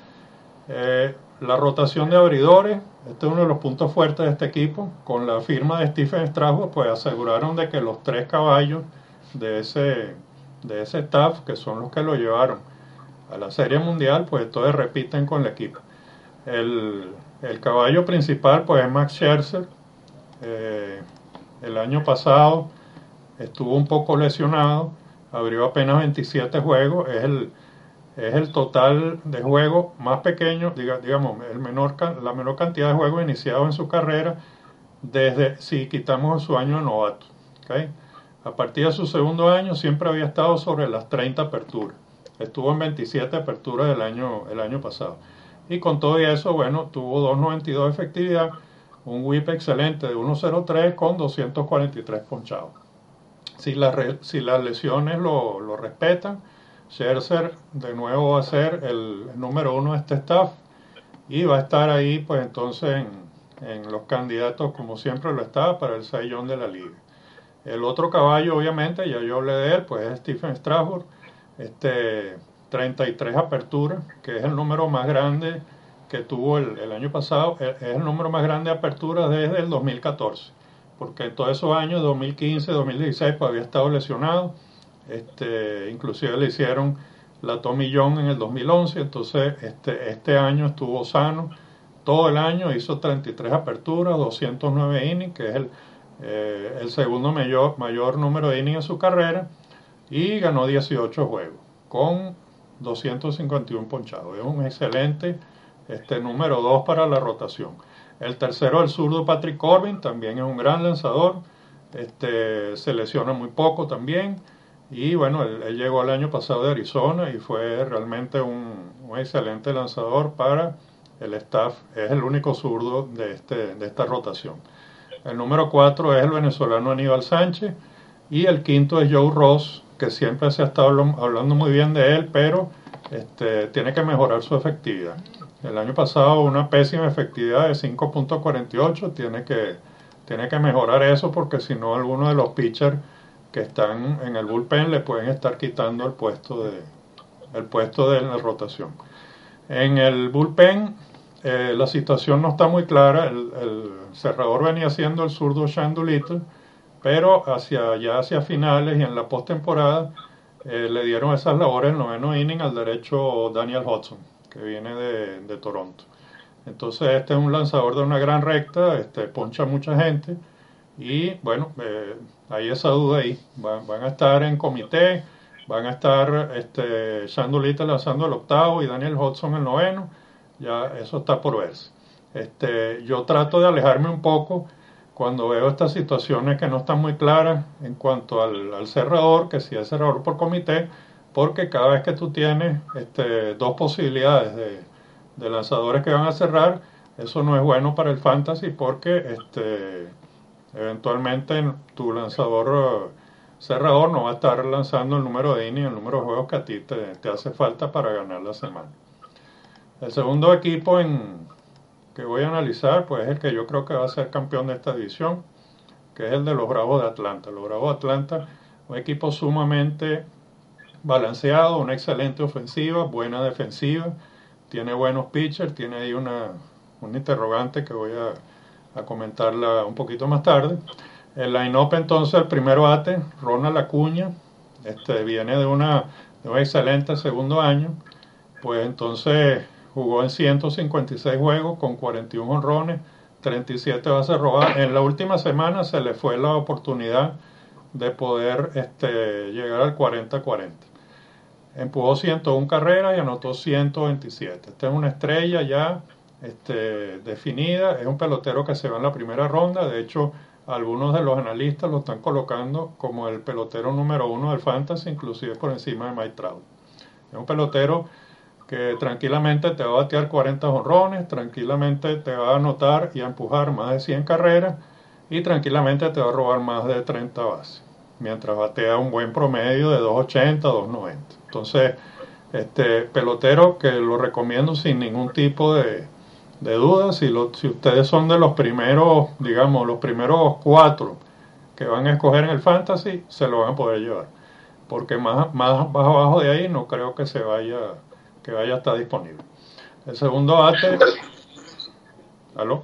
Eh, la rotación de abridores, este es uno de los puntos fuertes de este equipo. Con la firma de Stephen Strasburg, pues aseguraron de que los tres caballos de ese, de ese staff, que son los que lo llevaron a la Serie Mundial, pues todos repiten con el equipo. El, el caballo principal pues es Max Scherzer. Eh, el año pasado estuvo un poco lesionado, abrió apenas veintisiete juegos, es el, es el total de juegos más pequeño, diga, digamos, el menor, la menor cantidad de juegos iniciados en su carrera desde, si quitamos su año de novato. ¿Okay? A partir de su segundo año siempre había estado sobre las treinta aperturas. Estuvo en veintisiete aperturas el año, el año pasado. Y con todo eso, bueno, tuvo dos noventa y dos de efectividad, un whip excelente de uno cero tres con doscientos cuarenta y tres ponchados. Si, la, si las lesiones lo, lo respetan, Scherzer de nuevo va a ser el, el número uno de este staff y va a estar ahí, pues entonces, en, en los candidatos, como siempre lo estaba, para el Cy Young de la liga. El otro caballo, obviamente, ya yo hablé de él, pues es Stephen Strasburg, este, treinta y tres aperturas, que es el número más grande que tuvo el, el año pasado, es el número más grande de aperturas desde el dos mil catorce, porque en todos esos años, dos mil quince, dos mil dieciséis, pues había estado lesionado, este, inclusive le hicieron la Tommy John en el dos mil once, entonces este, este año estuvo sano, todo el año hizo treinta y tres aperturas, doscientos nueve innings, que es el, eh, el segundo mayor, mayor número de innings en su carrera, y ganó dieciocho juegos, con doscientos cincuenta y uno ponchados. Es un excelente este, número dos para la rotación. El tercero, el zurdo Patrick Corbin, también es un gran lanzador, este, se lesiona muy poco también, y bueno, él, él llegó el año pasado de Arizona y fue realmente un, un excelente lanzador para el staff, es el único zurdo de, este, de esta rotación. El número cuatro es el venezolano Aníbal Sánchez, y el quinto es Joe Ross, que siempre se ha estado hablando muy bien de él, pero este, tiene que mejorar su efectividad. El año pasado una pésima efectividad de cinco punto cuarenta y ocho, tiene que, tiene que mejorar eso, porque si no algunos de los pitchers que están en el bullpen le pueden estar quitando el puesto de, el puesto de la rotación. En el bullpen eh, la situación no está muy clara, el, el cerrador venía siendo el zurdo Sean Doolittle, pero hacia ya hacia finales y en la postemporada eh, le dieron esas labores el noveno inning al derecho Daniel Hudson, que viene de, de Toronto. Entonces este es un lanzador de una gran recta, este, poncha a mucha gente, y bueno, eh, hay esa duda ahí. Van, van a estar en comité, van a estar este, Sean Doolittle lanzando el octavo y Daniel Hudson el noveno, ya eso está por verse. Este, yo trato de alejarme un poco cuando veo estas situaciones que no están muy claras en cuanto al, al cerrador, que si es cerrador por comité, porque cada vez que tú tienes este, dos posibilidades de, de lanzadores que van a cerrar, Eso no es bueno para el fantasy porque este, eventualmente tu lanzador eh, cerrador no va a estar lanzando el número de innings, el número de juegos que a ti te, te hace falta para ganar la semana. El segundo equipo en, que voy a analizar pues es el que yo creo que va a ser campeón de esta división, que es el de los Bravos de Atlanta. Los Bravos de Atlanta, un equipo sumamente balanceado, una excelente ofensiva, buena defensiva, tiene buenos pitchers, tiene ahí una, una interrogante que voy a, a comentarla un poquito más tarde. El line-up entonces, el primer bate, Ronald Acuña, este, viene de, una, de un excelente segundo año, pues entonces jugó en ciento cincuenta y seis juegos con cuarenta y uno honrones, treinta y siete bases robadas. En la última semana se le fue la oportunidad de poder este, llegar al cuarenta cuarenta. Empujó ciento una carreras y anotó ciento veintisiete. Esta es una estrella ya este, definida. Es un pelotero que se va en la primera ronda. De hecho, algunos de los analistas lo están colocando como el pelotero número uno del fantasy, inclusive por encima de Mike Trout. Es un pelotero que tranquilamente te va a batear cuarenta jonrones, tranquilamente te va a anotar y a empujar más de cien carreras y tranquilamente te va a robar más de treinta bases, mientras batea un buen promedio de dos ochenta, dos noventa. Entonces, este pelotero que lo recomiendo sin ningún tipo de, de duda. Si, lo, si ustedes son de los primeros, digamos, los primeros cuatro que van a escoger en el fantasy, se lo van a poder llevar. Porque más, más abajo de ahí no creo que se vaya, que vaya a estar disponible. El segundo bate. ¿Aló?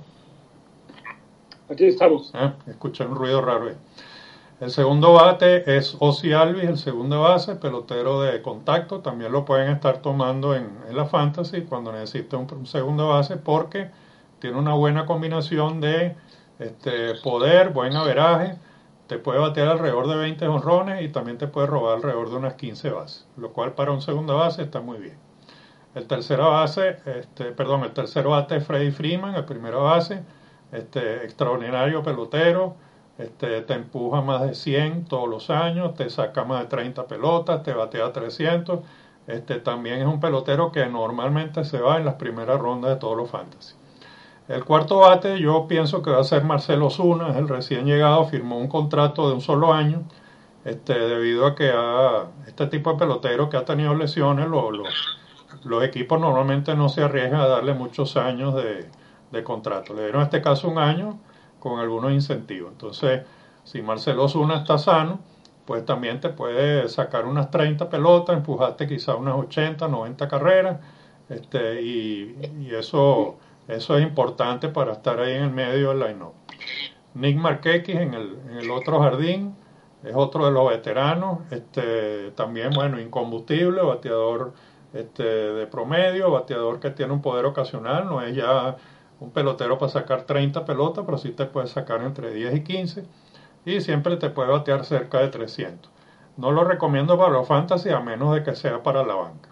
Aquí estamos. Eh, escuché un ruido raro ahí. El segundo bate es Ozzy Alvis, el segundo base, pelotero de contacto. También lo pueden estar tomando en, en la fantasy cuando necesiten un, un segundo base, porque tiene una buena combinación de este, poder, buen averaje. Te puede batear alrededor de veinte jonrones y también te puede robar alrededor de unas quince bases, lo cual para un segundo base está muy bien. El tercera base, este, perdón, el tercer bate es Freddie Freeman, el primera base, este, extraordinario pelotero. Este, te empuja más de cien todos los años, te saca más de treinta pelotas, te batea trescientos. Este, también es un pelotero que normalmente se va en las primeras rondas de todos los fantasy. El cuarto bate yo pienso que va a ser Marcell Ozuna, es el recién llegado, firmó un contrato de un solo año, este, debido a que a este tipo de pelotero que ha tenido lesiones, lo, lo, los equipos normalmente no se arriesgan a darle muchos años de, de contrato. Le dieron en este caso un año con algunos incentivos. Entonces, si Marcell Ozuna está sano, pues también te puede sacar unas treinta pelotas, empujarte quizá unas ochenta, noventa carreras, este, y, y eso, eso es importante para estar ahí en el medio del line-up. Nick Markakis en el, en el otro jardín, es otro de los veteranos, este, también, bueno, incombustible, bateador este, de promedio, bateador que tiene un poder ocasional, no es ya un pelotero para sacar treinta pelotas, pero sí te puede sacar entre diez y quince, y siempre te puede batear cerca de trescientos. No lo recomiendo para los fantasy a menos de que sea para la banca.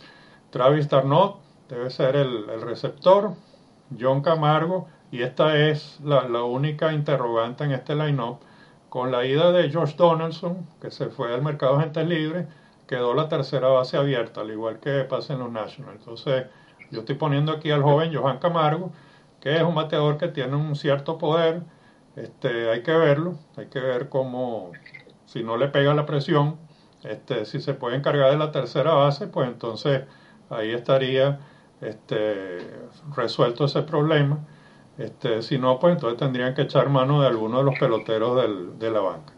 Travis d'Arnaud debe ser el, el receptor. John Camargo, y esta es la, la única interrogante en este line-up, con la ida de Josh Donaldson, que se fue al mercado de agentes libres, quedó la tercera base abierta, al igual que pasa en los Nationals. Entonces, yo estoy poniendo aquí al joven Johan Camargo, que es un bateador que tiene un cierto poder. Este, hay que verlo, hay que ver cómo, si no le pega la presión, este, si se puede encargar de la tercera base, pues entonces ahí estaría este, resuelto ese problema. Este, si no, pues entonces tendrían que echar mano de alguno de los peloteros del, de la banca.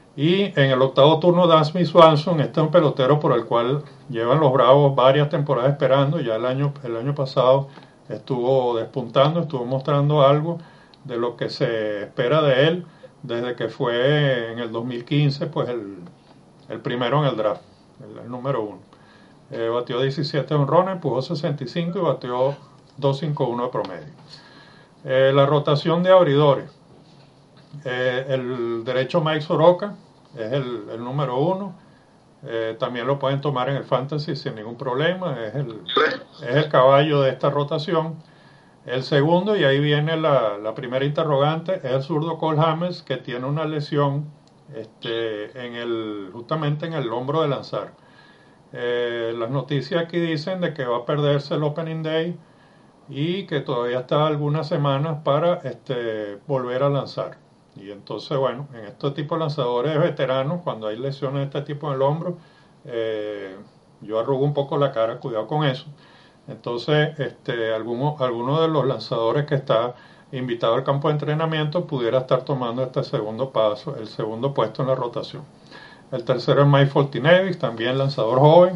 Y en el octavo turno, Dansby Swanson, este es un pelotero por el cual llevan los Bravos varias temporadas esperando. Ya el año, el año pasado estuvo despuntando, estuvo mostrando algo de lo que se espera de él desde que fue en el dos mil quince, pues el, el primero en el draft, el, el número uno. Eh, batió diecisiete honrones, empujó sesenta y cinco y batió dos cincuenta y uno de promedio. Eh, la rotación de abridores. Eh, el derecho Mike Soroka es el, el número uno. Eh, también lo pueden tomar en el fantasy sin ningún problema. Es el, es el caballo de esta rotación. El segundo, y ahí viene la, la primera interrogante, es el zurdo Cole Hamels, que tiene una lesión este, en el, justamente en el hombro de lanzar. Eh, las noticias aquí dicen de que va a perderse el Opening Day y que todavía está algunas semanas para este, volver a lanzar. Y entonces, bueno, en este tipo de lanzadores veteranos, cuando hay lesiones de este tipo en el hombro, eh, yo arrugo un poco la cara, cuidado con eso. Entonces, este, alguno, alguno de los lanzadores que está invitado al campo de entrenamiento pudiera estar tomando este segundo paso, el segundo puesto en la rotación. El tercero es Mike Foltynewicz, también lanzador joven,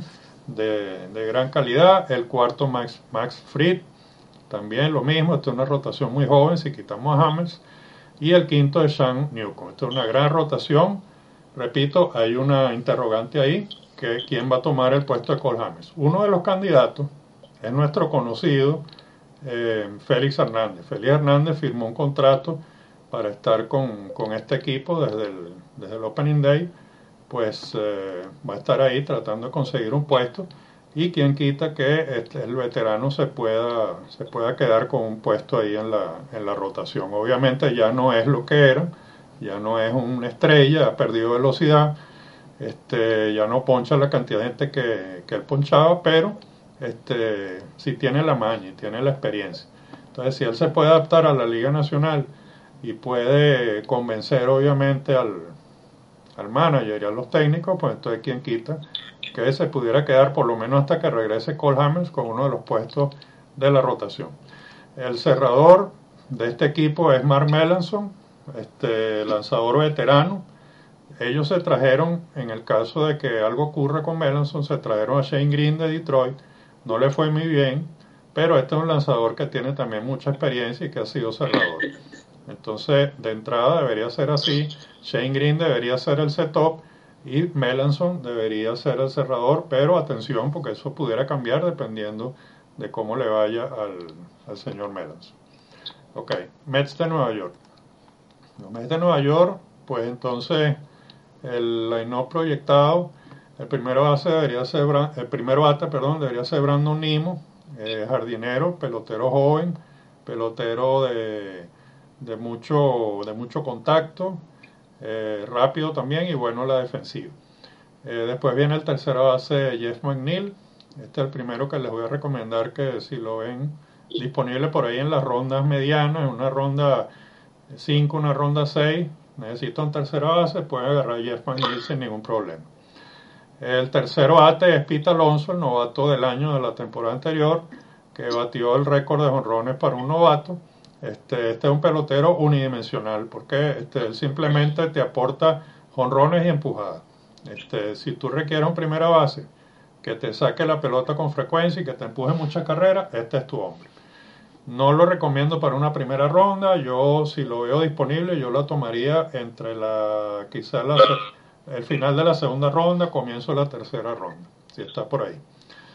de, de gran calidad. El cuarto, Max, Max Fried, también lo mismo, esta es una rotación muy joven si quitamos a Hammers. Y el quinto es Sean Newcomb. Esta es una gran rotación. Repito, hay una interrogante ahí, que quién va a tomar el puesto de Cole Hamels. Uno de los candidatos es nuestro conocido eh, Félix Hernández. Félix Hernández firmó un contrato para estar con, con este equipo desde el, desde el Opening Day. Pues eh, va a estar ahí tratando de conseguir un puesto, y quien quita que este, el veterano se pueda, se pueda quedar con un puesto ahí en la, en la rotación. Obviamente ya no es lo que era, ya no es una estrella, ha perdido velocidad, este, ya no poncha la cantidad de gente que, que él ponchaba, pero este, sí tiene la maña y tiene la experiencia. Entonces, si él se puede adaptar a la Liga Nacional y puede convencer obviamente al, al manager y a los técnicos, pues entonces quien quita que se pudiera quedar por lo menos hasta que regrese Cole Hamels con uno de los puestos de la rotación. El cerrador de este equipo es Mark Melancon, este lanzador veterano. Ellos se trajeron, en el caso de que algo ocurra con Melancon, se trajeron a Shane Green de Detroit. No le fue muy bien, pero este es un lanzador que tiene también mucha experiencia y que ha sido cerrador. Entonces, de entrada debería ser así. Shane Green debería ser el setup y Melancon debería ser el cerrador, pero atención porque eso pudiera cambiar dependiendo de cómo le vaya al, al señor Melancon. Ok, Mets de Nueva York. Los Mets de Nueva York, pues entonces el line-up proyectado, el primero base debería ser, el primero bate, perdón, debería ser Brandon Nimmo, eh, jardinero, pelotero joven, pelotero de, de mucho, de mucho contacto, eh, rápido también y bueno la defensiva. Eh, después viene el tercera base Jeff McNeil. Este es el primero que les voy a recomendar que si lo ven disponible por ahí en las rondas medianas, en una ronda cinco, una ronda seis, necesitan tercera base, pueden agarrar a Jeff McNeil sin ningún problema. El tercero bate es Pete Alonso, el novato del año de la temporada anterior, que batió el récord de jonrones para un novato. Este, este es un pelotero unidimensional, porque este, él simplemente te aporta jonrones y empujadas. Este, si tú requieres un primera base que te saque la pelota con frecuencia y que te empuje muchas carreras, este es tu hombre. No lo recomiendo para una primera ronda. Yo, si lo veo disponible, yo la tomaría entre la, quizá la, el final de la segunda ronda, comienzo de la tercera ronda, si está por ahí.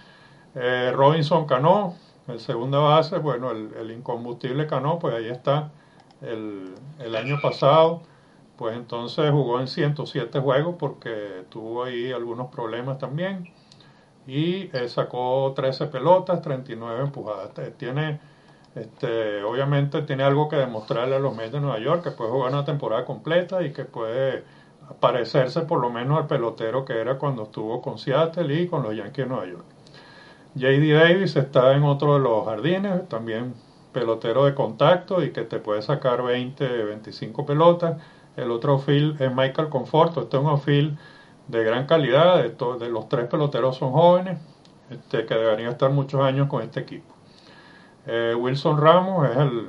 Eh, Robinson Cano, el segunda base, bueno, el, el incombustible Cano, pues ahí está. El, el año pasado, pues entonces jugó en ciento siete juegos porque tuvo ahí algunos problemas también. Y eh, sacó trece pelotas, treinta y nueve empujadas. Tiene... Este, obviamente tiene algo que demostrarle a los Mets de Nueva York, que puede jugar una temporada completa y que puede parecerse por lo menos al pelotero que era cuando estuvo con Seattle y con los Yankees de Nueva York. J D Davis está en otro de los jardines, también pelotero de contacto y que te puede sacar veinte, veinticinco pelotas. El otro field es Michael Conforto, este es un field de gran calidad, de, to- de los tres peloteros son jóvenes, este, que deberían estar muchos años con este equipo. Eh, Wilson Ramos es el,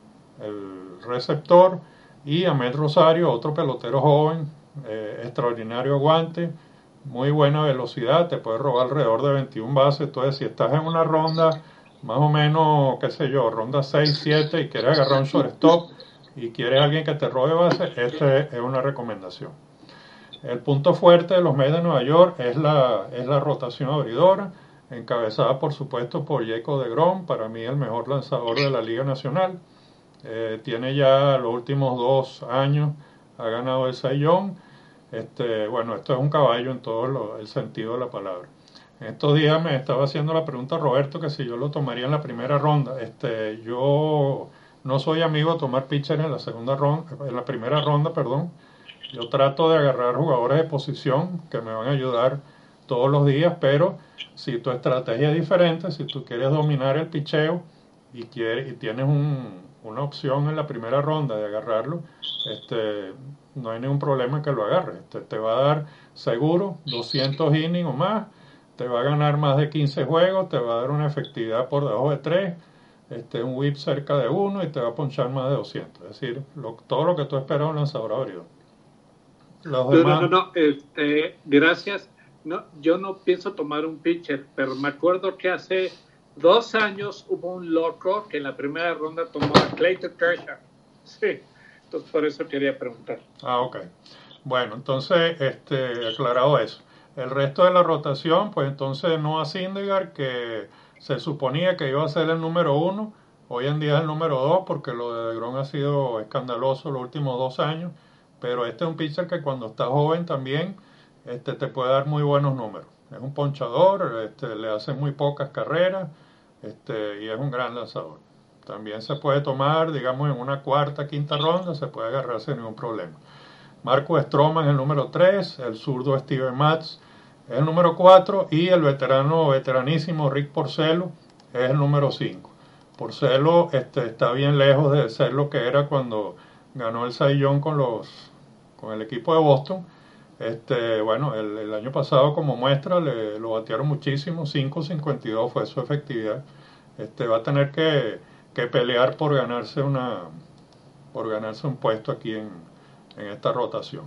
el receptor y Ahmed Rosario, otro pelotero joven, eh, extraordinario aguante, muy buena velocidad, te puede robar alrededor de veintiuna bases. Entonces, si estás en una ronda más o menos, qué sé yo, ronda seis, siete y quieres agarrar un shortstop y quieres alguien que te robe bases, esta es una recomendación. El punto fuerte de los Mets de Nueva York es la, es la rotación abridora, encabezada por supuesto por Jacob deGrom, para mí el mejor lanzador de la Liga Nacional. Eh, tiene ya los últimos dos años, ha ganado el Cy Young. Este, bueno, esto es un caballo en todo lo, el sentido de la palabra. En estos días me estaba haciendo la pregunta a Roberto que si yo lo tomaría en la primera ronda. Este, yo no soy amigo de tomar pitcher en la segunda ronda, en la primera ronda, perdón. Yo trato de agarrar jugadores de posición que me van a ayudar todos los días, pero si tu estrategia es diferente, si tú quieres dominar el picheo, y, quiere, y tienes un, una opción en la primera ronda de agarrarlo, este, no hay ningún problema en que lo agarres. Este, te va a dar seguro doscientos innings o más, te va a ganar más de quince juegos, te va a dar una efectividad por debajo de tres, este, un whip cerca de uno y te va a ponchar más de doscientos. Es decir, lo, todo lo que tú esperas de un lanzador abridor. Los demás... No, no, no, este, gracias. No, yo no pienso tomar un pitcher, pero me acuerdo que hace dos años hubo un loco que en la primera ronda tomó a Clayton Kershaw. Sí, entonces por eso quería preguntar. Ah, ok. Bueno, entonces, este, aclarado eso. El resto de la rotación, pues entonces Noah Syndergaard, que se suponía que iba a ser el número uno, hoy en día es el número dos, porque lo de DeGrom ha sido escandaloso los últimos dos años, pero este es un pitcher que cuando está joven también este, te puede dar muy buenos números. Es un ponchador, este, le hace muy pocas carreras este, y es un gran lanzador. También se puede tomar, digamos, en una cuarta, quinta ronda, se puede agarrar sin ningún problema. Marco Stroman es el número tres, el zurdo Steven Matz es el número cuatro y el veterano, veteranísimo Rick Porcello es el número cinco. Porcello este, está bien lejos de ser lo que era cuando ganó el Cy Young con, los, con el equipo de Boston. Este, bueno, el, el año pasado como muestra le, lo batearon muchísimo, cinco cincuenta y dos fue su efectividad. Este, va a tener que, que pelear por ganarse, una, por ganarse un puesto aquí en, en esta rotación.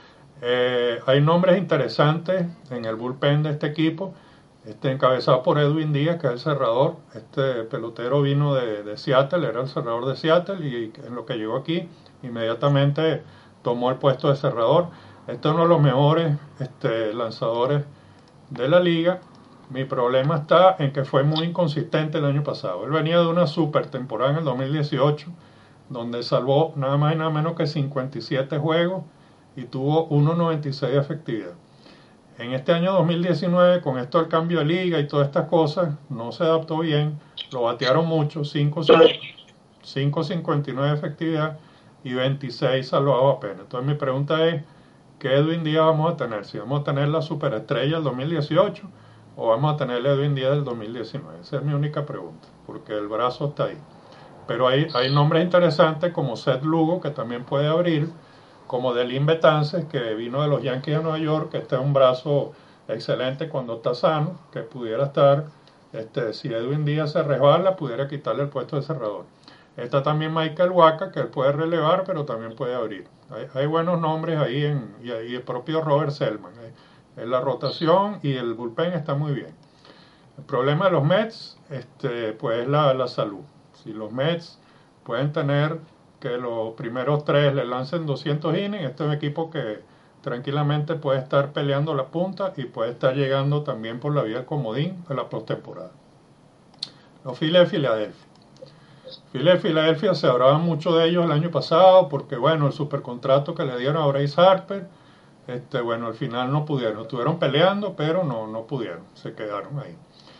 Eh, hay nombres interesantes en el bullpen de este equipo, este, encabezado por Edwin Díaz, que es el cerrador. Este pelotero vino de, de Seattle, era el cerrador de Seattle, y en lo que llegó aquí inmediatamente tomó el puesto de cerrador. Este es uno de los mejores este, lanzadores de la liga. Mi problema está en que fue muy inconsistente el año pasado. Él venía de una super temporada en el dos mil dieciocho, donde salvó nada más y nada menos que cincuenta y siete juegos y tuvo uno noventa y seis de efectividad. En este año dos mil diecinueve, con esto del cambio de liga y todas estas cosas, no se adaptó bien, lo batearon mucho, cinco cincuenta y nueve de efectividad y veintiséis salvados apenas. Entonces mi pregunta es, ¿qué Edwin Díaz vamos a tener? Si vamos a tener la superestrella del dos mil dieciocho o vamos a tener el Edwin Díaz del dos mil diecinueve. Esa es mi única pregunta, porque el brazo está ahí. Pero hay, hay nombres interesantes como Seth Lugo, que también puede abrir, como Delin Betances, que vino de los Yankees de Nueva York, que este es un brazo excelente cuando está sano, que pudiera estar, este, si Edwin Díaz se resbala, pudiera quitarle el puesto de cerrador. Está también Michael Wacha, que él puede relevar, pero también puede abrir. Hay, hay buenos nombres ahí, en, y, y el propio Robert Selman. ¿eh? En la rotación y el bullpen está muy bien. El problema de los Mets, este, pues es la, la salud. Si los Mets pueden tener que los primeros tres le lancen doscientos innings, este es un equipo que tranquilamente puede estar peleando la punta y puede estar llegando también por la vía del comodín de la postemporada. Los Phillies de Filadelfia. Phillies de Filadelfia se hablaba mucho de ellos el año pasado porque, bueno, el supercontrato que le dieron a Bryce Harper, este, bueno, al final no pudieron. Estuvieron peleando, pero no, no pudieron. Se quedaron ahí.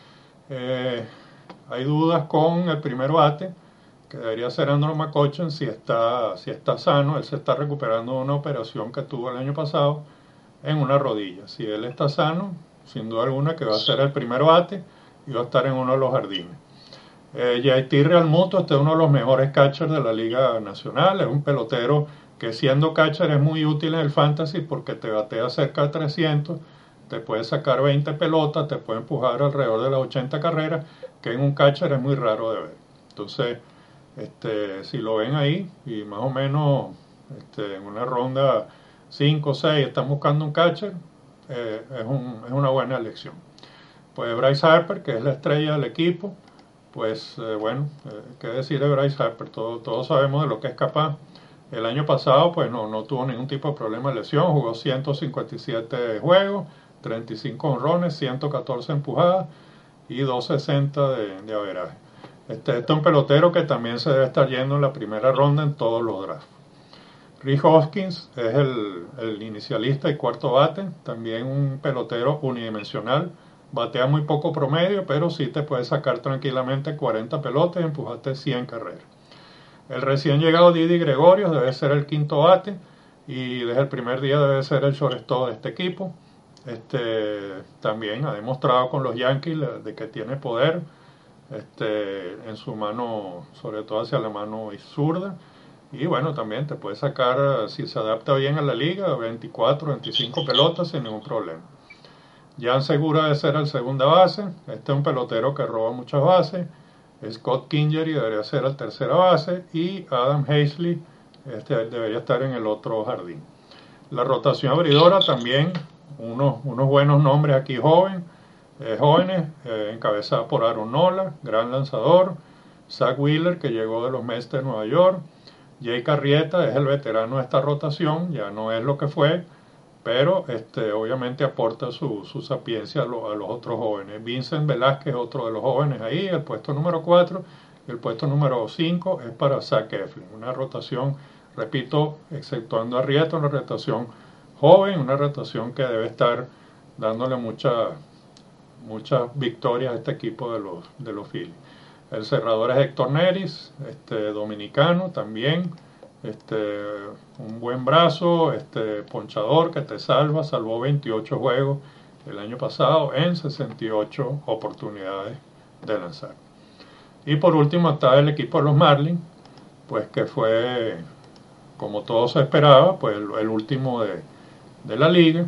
Eh, hay dudas con el primer bate, que debería ser Andrew McCutchen si está, si está sano. Él se está recuperando de una operación que tuvo el año pasado en una rodilla. Si él está sano, sin duda alguna que va a ser el primer bate y va a estar en uno de los jardines. Eh, J T Realmuto, este es uno de los mejores catchers de la Liga Nacional. Es un pelotero que siendo catcher es muy útil en el fantasy porque te batea cerca de trescientos, te puede sacar veinte pelotas, te puede empujar alrededor de las ochenta carreras, que en un catcher es muy raro de ver. Entonces, este, si lo ven ahí y más o menos este, en una ronda cinco o seis están buscando un catcher, eh, es, un, es una buena elección. Pues Bryce Harper, que es la estrella del equipo, pues eh, bueno, eh, qué decir de Bryce Harper, Todo, todos sabemos de lo que es capaz. El año pasado pues no, no tuvo ningún tipo de problema de lesión, jugó ciento cincuenta y siete juegos, treinta y cinco honrones, ciento catorce empujadas y doscientos sesenta de, de averaje. Este, este es un pelotero que también se debe estar yendo en la primera ronda en todos los drafts. Rick Hoskins es el, el inicialista y cuarto bate, también un pelotero unidimensional, batea muy poco promedio, pero sí te puede sacar tranquilamente cuarenta pelotas y empujarte cien carreras. El recién llegado Didi Gregorius debe ser el quinto bate y desde el primer día debe ser el shortstop de este equipo. Este, también ha demostrado con los Yankees de que tiene poder. este, en su mano, sobre todo hacia la mano zurda. Y bueno, también te puede sacar, si se adapta bien a la liga, veinticuatro, veinticinco pelotas sin ningún problema. Jan Segura de ser el segunda base. Este es un pelotero que roba muchas bases. Scott Kingery debería ser el tercera base. Y Adam Hazley este, debería estar en el otro jardín. La rotación abridora también, unos, unos buenos nombres aquí joven, eh, jóvenes, eh, encabezada por Aaron Nola, gran lanzador. Zach Wheeler, que llegó de los Mets de Nueva York. Jake Arrieta es el veterano de esta rotación, ya no es lo que fue, pero este, obviamente aporta su, su sapiencia a, lo, a los otros jóvenes. Vincent Velázquez es otro de los jóvenes ahí, el puesto número cuatro, el puesto número cinco es para Zach Eflin. Una rotación, repito, exceptuando a Arrieta, una rotación joven, una rotación que debe estar dándole muchas muchas victorias a este equipo de los, de los Phillies. El cerrador es Héctor Neris, este, dominicano también, este, un buen brazo, este, ponchador que te salva, salvó veintiocho juegos el año pasado en sesenta y ocho oportunidades de lanzar. Y por último está el equipo de los Marlins, pues que fue, como todo se esperaba, pues el, el último de, de la liga,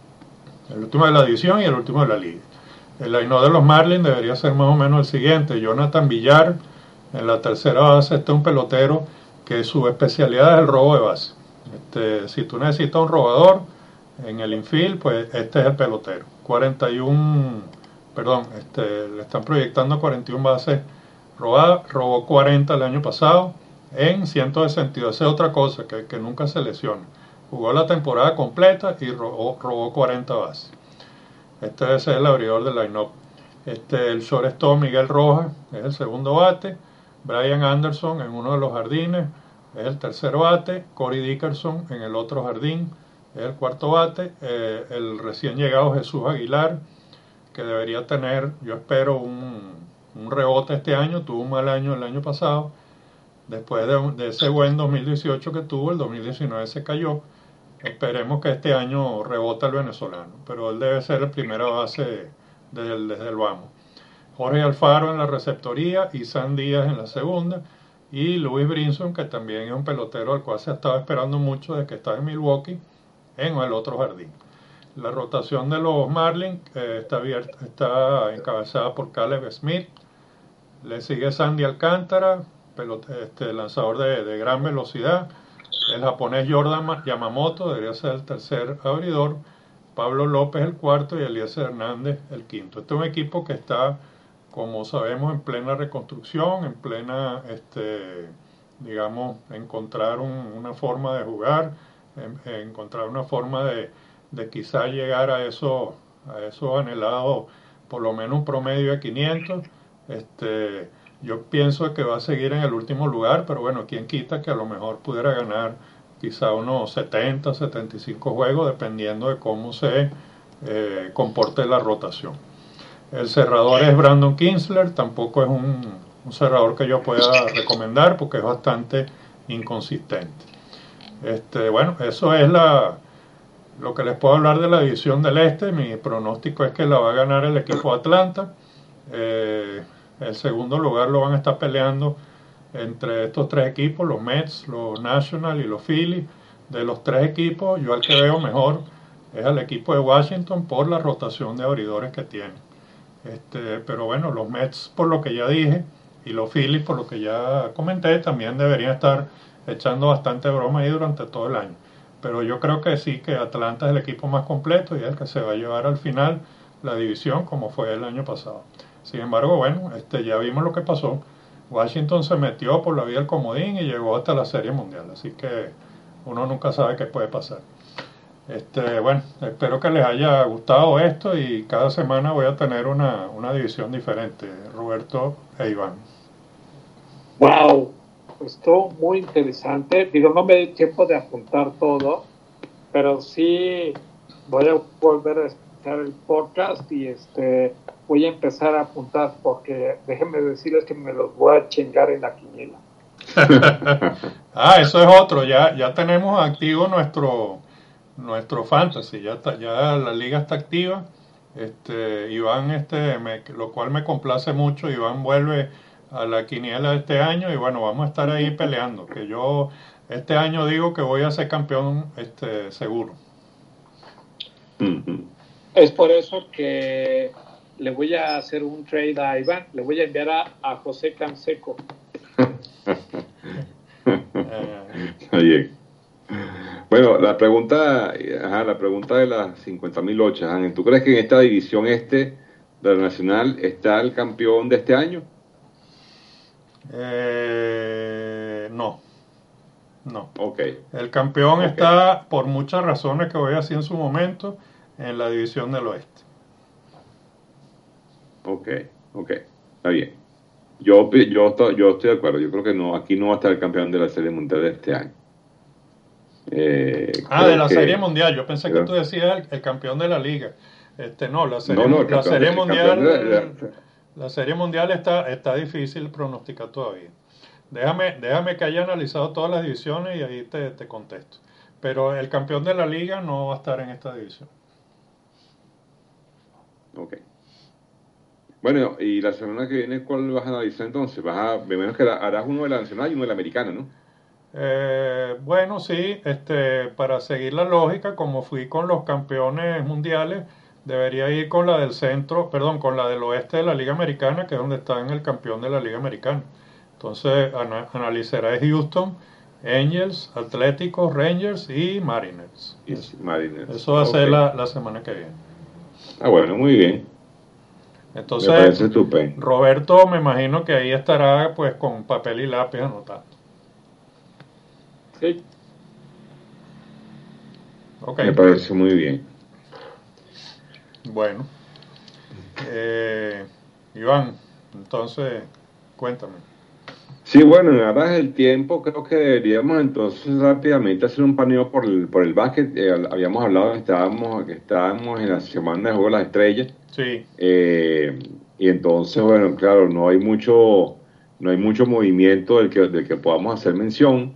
el último de la división y el último de la liga. El line-up de los Marlins debería ser más o menos el siguiente. Jonathan Villar, en la tercera base, este es un pelotero que su especialidad es el robo de base. Este, si tú necesitas un robador en el infield, pues este es el pelotero. cuarenta y uno, perdón, este, le están proyectando cuarenta y uno bases robadas, robó cuarenta el año pasado en ciento sesenta y dos. Esa es otra cosa, que, que nunca se lesiona. Jugó la temporada completa y robó, robó cuarenta bases. Este debe ser el abridor del line-up. Este, el shortstop Miguel Rojas es el segundo bate. Brian Anderson en uno de los jardines es el tercer bate. Corey Dickerson en el otro jardín es el cuarto bate. Eh, el recién llegado Jesús Aguilar, que debería tener, yo espero, un, un rebote este año. Tuvo un mal año el año pasado. Después de, de ese buen dos mil dieciocho que tuvo, el dos mil diecinueve se cayó. Esperemos que este año rebota el venezolano, pero él debe ser el primera base desde el, desde el vamos. Jorge Alfaro en la receptoría, Isan Díaz en la segunda y Luis Brinson, que también es un pelotero al cual se estaba esperando mucho desde que estaba en Milwaukee, en el otro jardín. La rotación de los Marlins eh, está, abierta, está encabezada por Caleb Smith, le sigue Sandy Alcántara, pelote, este, lanzador de, de gran velocidad. El japonés Jordan Yamamoto debería ser el tercer abridor, Pablo López el cuarto y Eliezer Hernández el quinto. Este es un equipo que está, como sabemos, en plena reconstrucción, en plena, este, digamos, encontrar un, una forma de jugar, en, en encontrar una forma de, de quizá llegar a eso, a esos anhelados, por lo menos un promedio de quinientos. Este, yo pienso que va a seguir en el último lugar, pero bueno, quién quita que a lo mejor pudiera ganar quizá unos setenta, setenta y cinco juegos, dependiendo de cómo se eh, comporte la rotación. El cerrador es Brandon Kinsler, tampoco es un, un cerrador que yo pueda recomendar porque es bastante inconsistente. Este, bueno, eso es la, lo que les puedo hablar de la división del Este. Mi pronóstico es que la va a ganar el equipo Atlanta. Eh, el segundo lugar lo van a estar peleando entre estos tres equipos, los Mets, los Nationals y los Phillies. De los tres equipos, yo al que veo mejor es al equipo de Washington por la rotación de abridores que tiene. Este, pero bueno, los Mets, por lo que ya dije, y los Phillies, por lo que ya comenté, también deberían estar echando bastante broma ahí durante todo el año. Pero yo creo que sí, que Atlanta es el equipo más completo y es el que se va a llevar al final la división como fue el año pasado. Sin embargo, bueno, este, ya vimos lo que pasó. Washington se metió por la vía del comodín y llegó hasta la Serie Mundial, así que uno nunca sabe qué puede pasar. Este, bueno, espero que les haya gustado esto y cada semana voy a tener una, una división diferente, Roberto e Iván. Wow, estuvo muy interesante. Digo, no me di tiempo de apuntar todo, pero sí voy a volver a escuchar el podcast y este voy a empezar a apuntar porque déjenme decirles que me los voy a chingar en la quiniela. Ah, eso es otro, ya, ya tenemos activo nuestro nuestro fantasy, ya está, ya la liga está activa Este, Iván, este, me- lo cual me complace mucho. Iván vuelve a la quiniela de este año y bueno, vamos a estar ahí peleando. Que yo este año digo que voy a ser campeón, este, seguro. Ujú. Es por eso que le voy a hacer un trade a Iván, le voy a enviar a, a José Canseco. Eh, Está bien. Bueno, la pregunta, ajá, la pregunta de las cincuenta mil ochas, Ángel, ¿tú crees que en esta división este de la Nacional está el campeón de este año? eh, no, no. Ok, El campeón ok, está, por muchas razones que voy a decir en su momento, en la división del oeste. ok, ok, está bien. Yo, pi- yo, estoy, yo estoy de acuerdo, yo creo que no, aquí no va a estar el campeón de la Serie Mundial de este año. Eh, Ah, de creo la Serie que, Mundial. Yo pensé que tú creo- decías el, el campeón de la liga. Este, no, la no, Serie, no, Mu- el la campeón de, serie el campeón de la, Mundial, de la Serie Mundial está, está difícil pronosticar todavía. Déjame, déjame que haya analizado todas las divisiones y ahí te, te contesto. Pero el campeón de la liga no va a estar en esta división. ok. Bueno, y la semana que viene, ¿cuál vas a analizar entonces? Vas a, de menos que la- harás uno de la Nacional y uno de la Americana, ¿no? Eh, bueno, sí, este, para seguir la lógica, como fui con los campeones mundiales, debería ir con la del centro, perdón, con la del oeste de la Liga Americana, que es donde está en el campeón de la Liga Americana. Entonces, ana- analizaré Houston, Angels, Atléticos, Rangers y Mariners. Y Eso, sí, Mariners. eso va a Ok. ser la, la semana que viene. Ah, bueno, muy bien. Me Entonces, parece estupendo. Roberto, me imagino que ahí estará pues con papel y lápiz anotado. Sí, Ok, Me parece muy bien. bueno. Eh, Iván, entonces, cuéntame. Sí, bueno, en aras del tiempo, creo que deberíamos entonces rápidamente hacer un paneo por el, por el básquet. Eh, habíamos hablado que estábamos, que estábamos en la semana de Juego de las Estrellas. Sí, Eh, y entonces, bueno, claro, no hay mucho, no hay mucho movimiento del que, del que podamos hacer mención.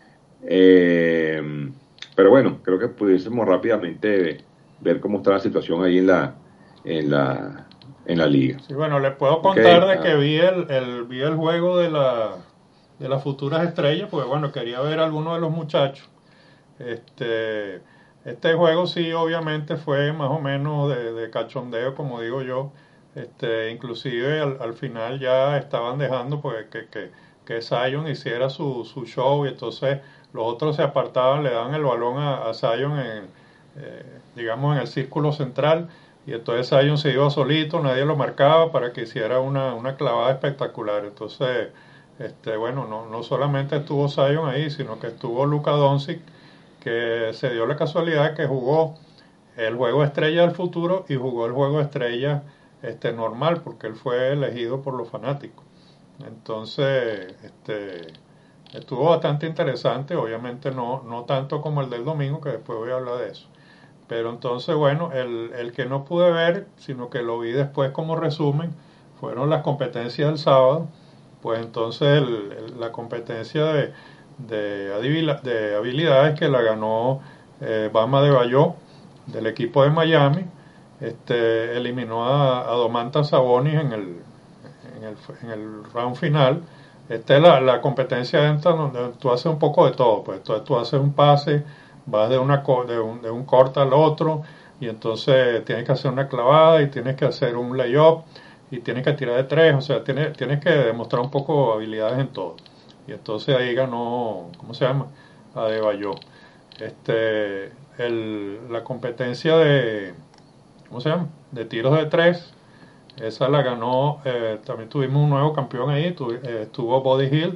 Eh, pero bueno, creo que pudiésemos rápidamente ver cómo está la situación ahí en la, en la, en la liga. sí, bueno, les puedo Ok, contar de que ah, vi el, el, vi el juego de, la, de las futuras estrellas, porque bueno, quería ver a alguno de los muchachos. Este, este juego sí, obviamente fue más o menos de, de cachondeo, como digo yo. Este, inclusive al, al final ya estaban dejando pues, que, que, que Zion hiciera su, su show y entonces los otros se apartaban, le daban el balón a, a Zion en, eh, digamos en el círculo central y entonces Zion se iba solito, nadie lo marcaba para que hiciera una, una clavada espectacular. Entonces, este, bueno, no, no solamente estuvo Zion ahí, sino que estuvo Luka Doncic, que se dio la casualidad que jugó el juego estrella del futuro y jugó el juego estrella este normal porque él fue elegido por los fanáticos. Entonces, este estuvo bastante interesante, obviamente no no tanto como el del domingo, que después voy a hablar de eso. Pero entonces, bueno, el, el que no pude ver, sino que lo vi después como resumen, fueron las competencias del sábado. Pues entonces el, el, la competencia de, de, de, habilidades que la ganó eh, Bama de Bayo del equipo de Miami, este, eliminó a, a Domantas Sabonis en el, en el, en el round final. Esta es la, la competencia esta donde tú haces un poco de todo, pues tú, tú haces un pase, vas de, una, de, un, de un corte al otro y entonces tienes que hacer una clavada y tienes que hacer un layup y tienes que tirar de tres, o sea, tienes, tienes que demostrar un poco habilidades en todo. Y entonces ahí ganó, ¿cómo se llama? Adebayo. Este, el, la competencia de, ¿cómo se llama? De tiros de tres, esa la ganó, eh, también tuvimos un nuevo campeón ahí, tu, eh, estuvo Buddy Hield,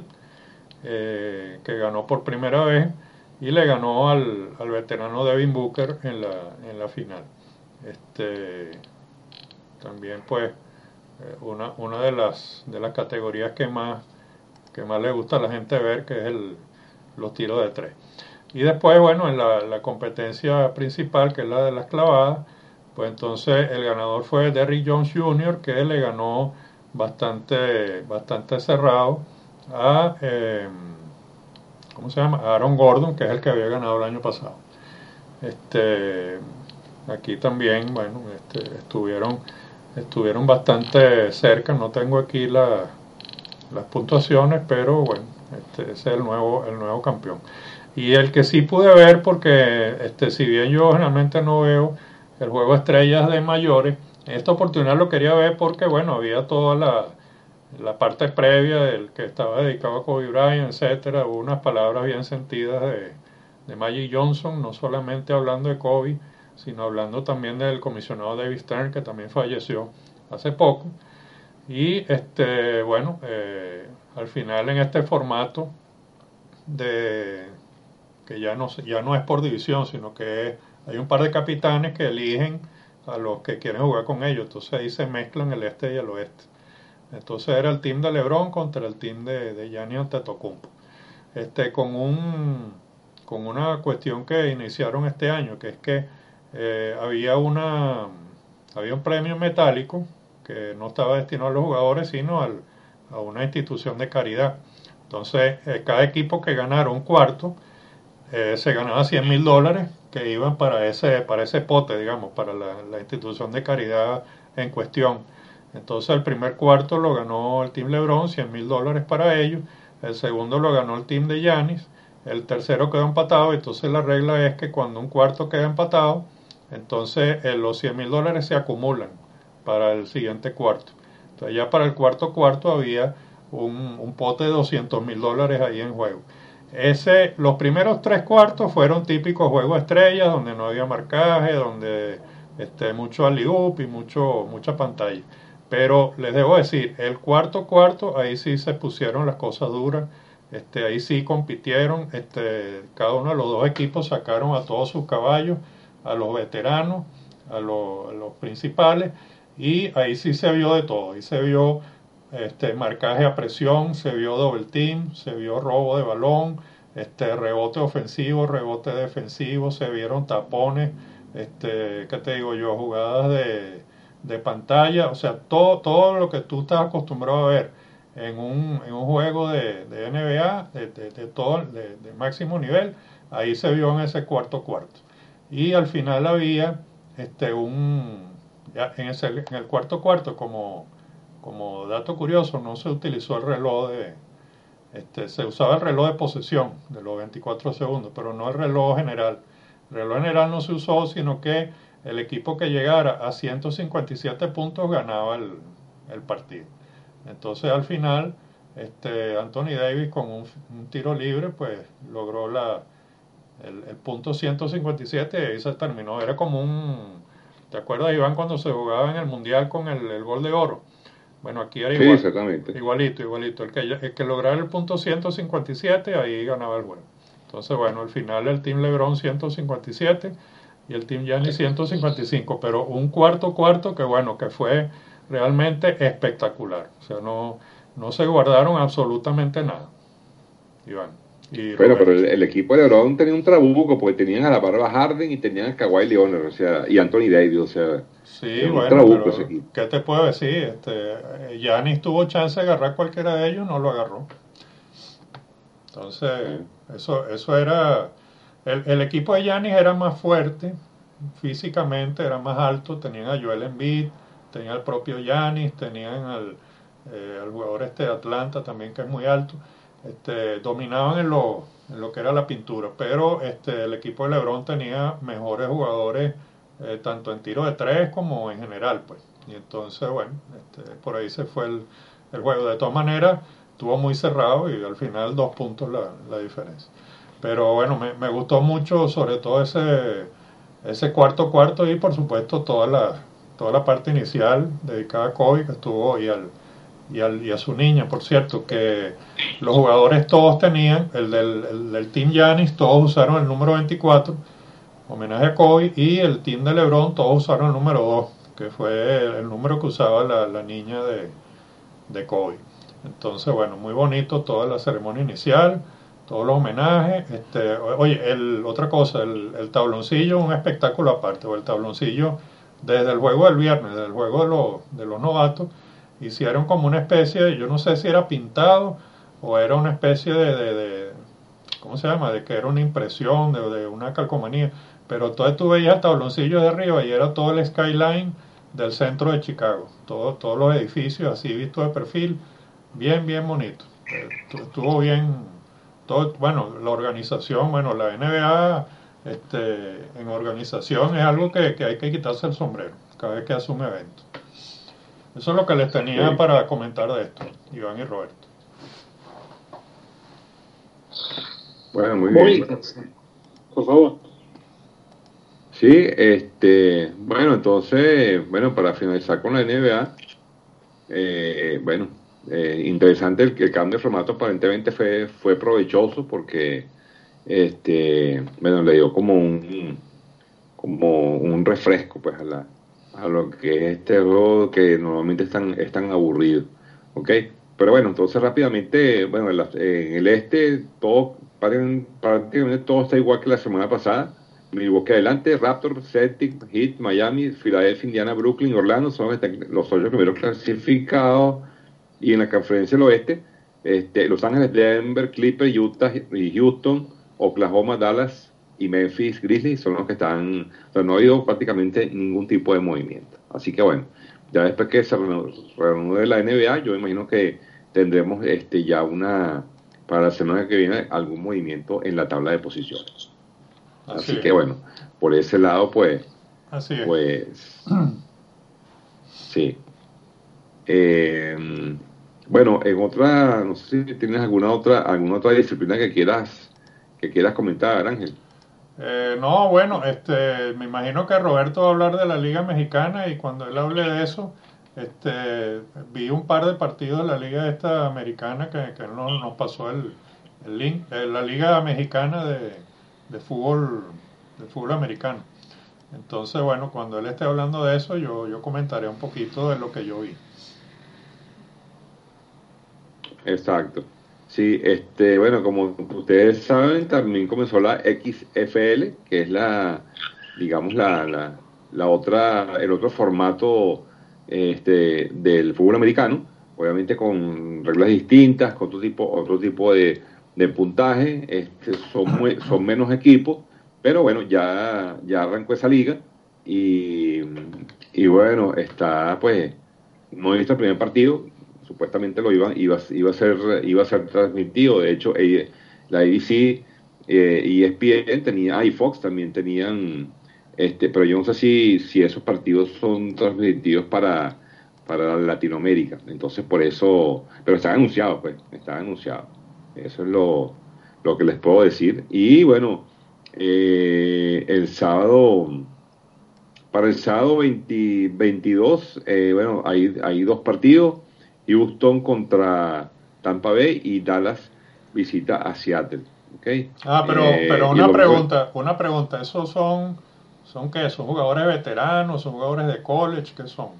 eh, que ganó por primera vez y le ganó al, al veterano Devin Booker en la, en la final. Este, también pues eh, una, una de las de las categorías que más que más le gusta a la gente ver, que es el, los tiros de tres. Y después, bueno, en la, la competencia principal, que es la de las clavadas, pues entonces el ganador fue Derrick Jones junior, que le ganó bastante, bastante cerrado a, eh, ¿cómo se llama? A Aaron Gordon, que es el que había ganado el año pasado. Este, aquí también, bueno, este, estuvieron, estuvieron bastante cerca, no tengo aquí la, las puntuaciones, pero bueno, este, ese es el nuevo, el nuevo campeón. Y el que sí pude ver, porque este, si bien yo generalmente no veo el juego de estrellas de mayores, en esta oportunidad lo quería ver porque, bueno, había toda la, la parte previa del que estaba dedicado a Kobe Bryant, etcétera. Hubo unas palabras bien sentidas de, de Magic Johnson, no solamente hablando de Kobe, sino hablando también del comisionado David Stern, que también falleció hace poco. Y este, bueno, eh, al final en este formato de que ya no, ya no es por división, sino que es, hay un par de capitanes que eligen a los que quieren jugar con ellos, entonces ahí se mezclan el este y el oeste. Entonces era el team de LeBron contra el team de, de Giannis Antetokounmpo. Este, con un con una cuestión que iniciaron este año, que es que eh, había una había un premio metálico que no estaba destinado a los jugadores, sino al, a una institución de caridad. Entonces, eh, cada equipo que ganara un cuarto eh, se ganaba cien mil dólares que iban para ese, para ese pote, digamos, para la, la institución de caridad en cuestión. Entonces el primer cuarto lo ganó el Team LeBron, cien mil dólares para ellos. El segundo lo ganó el Team de Giannis. El tercero quedó empatado. Entonces la regla es que cuando un cuarto queda empatado, entonces eh, los cien mil dólares se acumulan para el siguiente cuarto. Entonces ya para el cuarto cuarto había un, un pote de doscientos mil dólares ahí en juego. Ese, los primeros tres cuartos fueron típicos juegos estrellas, donde no había marcaje, donde este, mucho alley-oop y mucho, mucha pantalla. Pero les debo decir, el cuarto cuarto, ahí sí se pusieron las cosas duras, este, ahí sí compitieron, este, cada uno de los dos equipos sacaron a todos sus caballos, a los veteranos, a los, a los principales, y ahí sí se vio de todo, ahí se vio este, marcaje a presión, se vio double team, se vio robo de balón, este, rebote ofensivo, rebote defensivo, se vieron tapones, este, ¿qué te digo yo? Jugadas de, de pantalla, o sea, todo, todo lo que tú estás acostumbrado a ver en un, en un juego de, de N B A, de, de, de todo, de, de máximo nivel, ahí se vio en ese cuarto cuarto. Y al final había este, un, ya en, ese, en el cuarto cuarto, como como dato curioso, no se utilizó el reloj de, este, se usaba el reloj de posesión de los veinticuatro segundos, pero no el reloj general. El reloj general no se usó, sino que el equipo que llegara a ciento cincuenta y siete puntos ganaba el, el partido. Entonces al final, este, Anthony Davis con un, un tiro libre, pues logró la, el, el punto ciento cincuenta y siete y ahí se terminó. Era como un, ¿te acuerdas, Iván, cuando se jugaba en el Mundial con el, el gol de oro? Bueno, aquí era igual, sí, igualito, igualito. El que, el que lograra el punto ciento cincuenta y siete, ahí ganaba el juego. Entonces, bueno, al final el Team LeBron ciento cincuenta y siete y el Team Giannis ciento cincuenta y cinco, pero un cuarto cuarto que, bueno, que fue realmente espectacular. O sea, no, no se guardaron absolutamente nada. Iván. Y bueno, pero el, el equipo de LeBron tenía un trabuco porque tenían a la Barba Harden y tenían a Kawhi Leonard, o sea, y Anthony Davis, o sea, sí, bueno, pero ¿qué te puedo decir? Este, Giannis tuvo chance de agarrar cualquiera de ellos, no lo agarró. Entonces, sí. eso, eso era, el, el equipo de Giannis era más fuerte físicamente, era más alto, tenían a Joel Embiid, tenían al propio Giannis, tenían al, eh, al jugador este de Atlanta también que es muy alto. Este, dominaban en lo, en lo que era la pintura, pero este, el equipo de LeBron tenía mejores jugadores eh, tanto en tiro de tres como en general, pues. Y entonces, bueno, este, por ahí se fue el, el juego. De todas maneras, estuvo muy cerrado y al final dos puntos la, la diferencia. Pero bueno, me, me gustó mucho sobre todo ese, ese cuarto cuarto y por supuesto toda la, toda la parte inicial dedicada a Kobe que estuvo y al Y, al, y a su niña, por cierto, que los jugadores todos tenían, el del, el del Team Giannis, todos usaron el número veinticuatro, homenaje a Kobe, y el Team de LeBron, todos usaron el número dos, que fue el, el número que usaba la, la niña de, de Kobe. Entonces, bueno, muy bonito toda la ceremonia inicial, todos los homenajes. Este, oye, el, otra cosa, el, el tabloncillo, un espectáculo aparte, o el tabloncillo desde el juego del viernes, desde el juego de, lo, de los novatos, hicieron como una especie de, yo no sé si era pintado o era una especie de, de, de ¿cómo se llama? De que era una impresión, de, de una calcomanía, pero entonces tú veías el tabloncillo de arriba y era todo el skyline del centro de Chicago, todo, todos los edificios así vistos de perfil, bien, bien bonito. Eh, estuvo bien, todo, bueno, la organización, bueno, la N B A este, en organización es algo que, que hay que quitarse el sombrero cada vez que hace un evento. Eso es lo que les tenía Sí. para comentar de esto, Iván y Roberto. Bueno, muy Muy bien. interesante. Por favor. Sí, este, bueno, entonces, bueno, para finalizar con la N B A, eh, bueno, eh, interesante el, el cambio de formato aparentemente fue, fue provechoso porque, este, bueno, le dio como un, como un refresco, pues, a la, a lo que es este juego que normalmente es tan, es tan aburrido, ¿ok? Pero bueno, entonces rápidamente, bueno, en, la- en el este todo, prácticamente todo está igual que la semana pasada. Milwaukee adelante, Raptors, Celtic, Heat, Miami, Filadelfia, Indiana, Brooklyn, Orlando son los que están- los ocho primeros clasificados. Y en la conferencia del oeste, este, Los Ángeles, Denver, Clippers, Utah y Houston, Oklahoma, Dallas y Memphis Grizzlies son los que están, o sea, no ha habido prácticamente ningún tipo de movimiento. Así que bueno, ya después que se reanu- reanude la N B A, yo imagino que tendremos este ya una, para la semana que viene, algún movimiento en la tabla de posiciones. Así Así que es, bueno, por ese lado, pues, así es. pues, sí. Eh, bueno, en otra, no sé si tienes alguna otra, alguna otra disciplina que quieras, que quieras comentar, Ángel. Eh, no, bueno, este, me imagino que Roberto va a hablar de la Liga Mexicana y cuando él hable de eso, este, vi un par de partidos de la Liga esta americana que, que él nos, nos pasó el, el link, eh, la Liga Mexicana de, de fútbol, de fútbol americano. Entonces, bueno, cuando él esté hablando de eso, yo, yo comentaré un poquito de lo que yo vi. Exacto. Sí, este, bueno, como ustedes saben, también comenzó la X F L, que es la, digamos, la, la, la otra, el otro formato este, del fútbol americano, obviamente con reglas distintas, con otro tipo, otro tipo de, de puntaje, este, son, muy- son menos equipos, pero bueno, ya, ya arrancó esa liga y, y bueno, está pues, no he visto el primer partido, supuestamente lo iba, iba, iba a ser, iba a ser transmitido. De hecho, eh, la A B C eh, y E S P N tenía, ah, y Fox también tenían, este, pero yo no sé si, si esos partidos son transmitidos para, para Latinoamérica. Entonces, por eso, pero están anunciados, pues, están anunciados. Eso es lo, lo que les puedo decir. Y bueno, eh, el sábado. Para el sábado veinte veintidós, eh, bueno, hay, hay dos partidos, Houston contra Tampa Bay y Dallas visita a Seattle, ¿ok? Ah, pero, Eh, pero y el una domingo, pregunta, una pregunta, ¿esos son, son qué? ¿Son jugadores veteranos, son jugadores de college, qué son?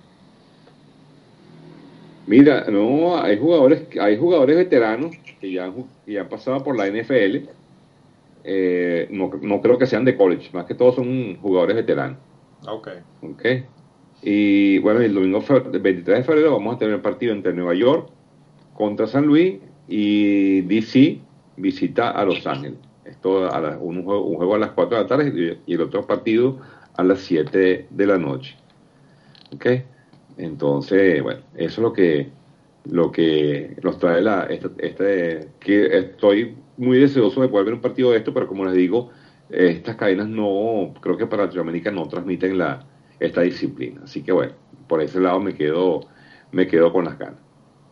mira, no, hay jugadores, hay jugadores veteranos que ya han, ju- que ya han pasado por la N F L, eh, no, no creo que sean de college, más que todos son jugadores veteranos, Ok. ¿ok? Y bueno, el domingo fe- veintitrés de febrero vamos a tener el partido entre Nueva York contra San Luis y D C visita a Los Ángeles. Esto a la- un, juego, un juego a las cuatro de la tarde y, y el otro partido a las siete de la noche. ¿Ok? Entonces, bueno, eso es lo que, lo que nos trae la, esta, este, que estoy muy deseoso de poder ver un partido de esto, pero como les digo, estas cadenas no, creo que para Latinoamérica no transmiten la, esta disciplina. Así que bueno, por ese lado me quedo, me quedo con las ganas.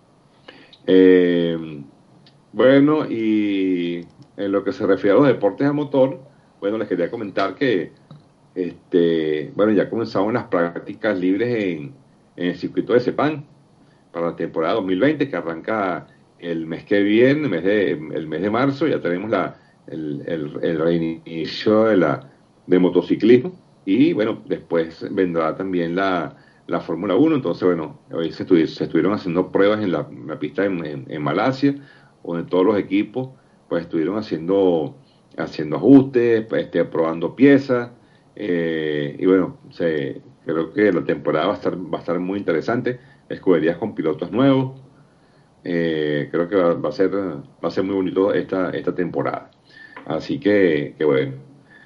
Eh, bueno, y en lo que se refiere a los deportes a motor, bueno, les quería comentar que, este, bueno, ya comenzaron las prácticas libres en, en el circuito de Sepang para la temporada dos mil veinte, que arranca el mes que viene, el mes de, el mes de marzo, ya tenemos la, el, el, el reinicio de la, de motociclismo, y bueno, después vendrá también la, la Fórmula Uno. Entonces bueno, hoy se, estuvi- se estuvieron haciendo pruebas en la, en la pista en, en, en Malasia, donde todos los equipos pues estuvieron haciendo, haciendo ajustes, pues, este, probando piezas, eh, y bueno, se, creo que la temporada va a estar, va a estar muy interesante, escuderías con pilotos nuevos. Eh, creo que va, va a ser, va a ser muy bonito esta, esta temporada. Así que, que bueno.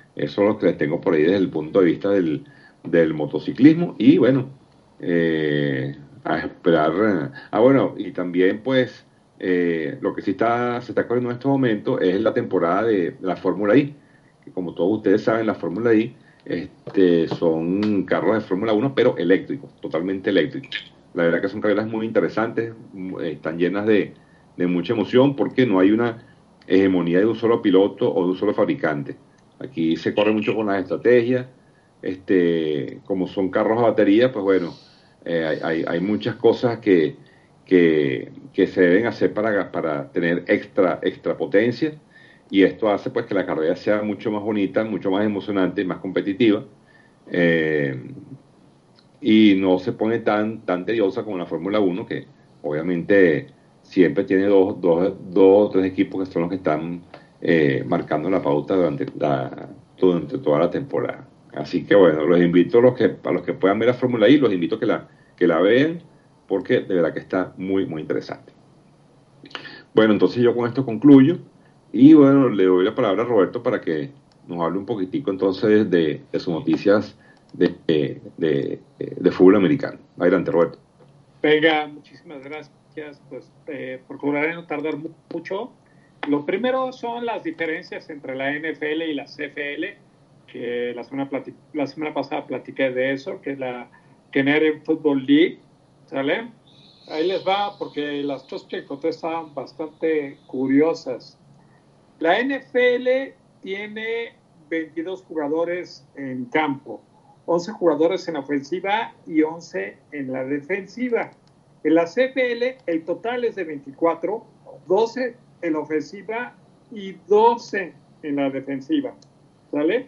Eso es lo que les tengo por ahí desde el punto de vista del, del motociclismo. Y bueno, eh, a esperar. eh, Ah, bueno, y también pues eh, lo que sí está, se está corriendo en estos momentos es la temporada de la Fórmula I, que como todos ustedes saben, la Fórmula I este, son carros de Fórmula uno, pero eléctricos, totalmente eléctricos. La verdad que son carreras muy interesantes, mu- eh, están llenas de, de mucha emoción porque no hay una hegemonía de un solo piloto o de un solo fabricante. Aquí se corre mucho con las estrategias, este, como son carros a batería, pues bueno, eh, hay, hay, hay muchas cosas que, que, que se deben hacer para, para tener extra, extra potencia, y esto hace pues que la carrera sea mucho más bonita, mucho más emocionante y más competitiva, eh, y no se pone tan, tan tediosa como la Fórmula uno, que obviamente siempre tiene dos, dos, dos o tres equipos que son los que están eh, marcando la pauta durante, la, durante toda la temporada. Así que bueno, los invito a los que, a los que puedan ver la Fórmula I, los invito a que la, que la vean, porque de verdad que está muy, muy interesante. Bueno, entonces yo con esto concluyo, y bueno, le doy la palabra a Roberto para que nos hable un poquitico entonces de, de sus noticias de, de, de, de fútbol americano. Adelante, Roberto. Venga, muchísimas gracias, pues eh, procuraré no tardar mu- mucho. Lo primero son las diferencias entre la N F L y la C F L, que la semana, plati- la semana pasada platiqué de eso, que es la Canadian Football League, ¿sale? Ahí les va, porque las cosas que encontré estaban bastante curiosas. La N F L tiene veintidós jugadores en campo, once jugadores en la ofensiva y once en la defensiva. En la C F L el total es de veinticuatro, doce en la ofensiva y doce en la defensiva. ¿Sale?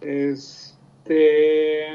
Este,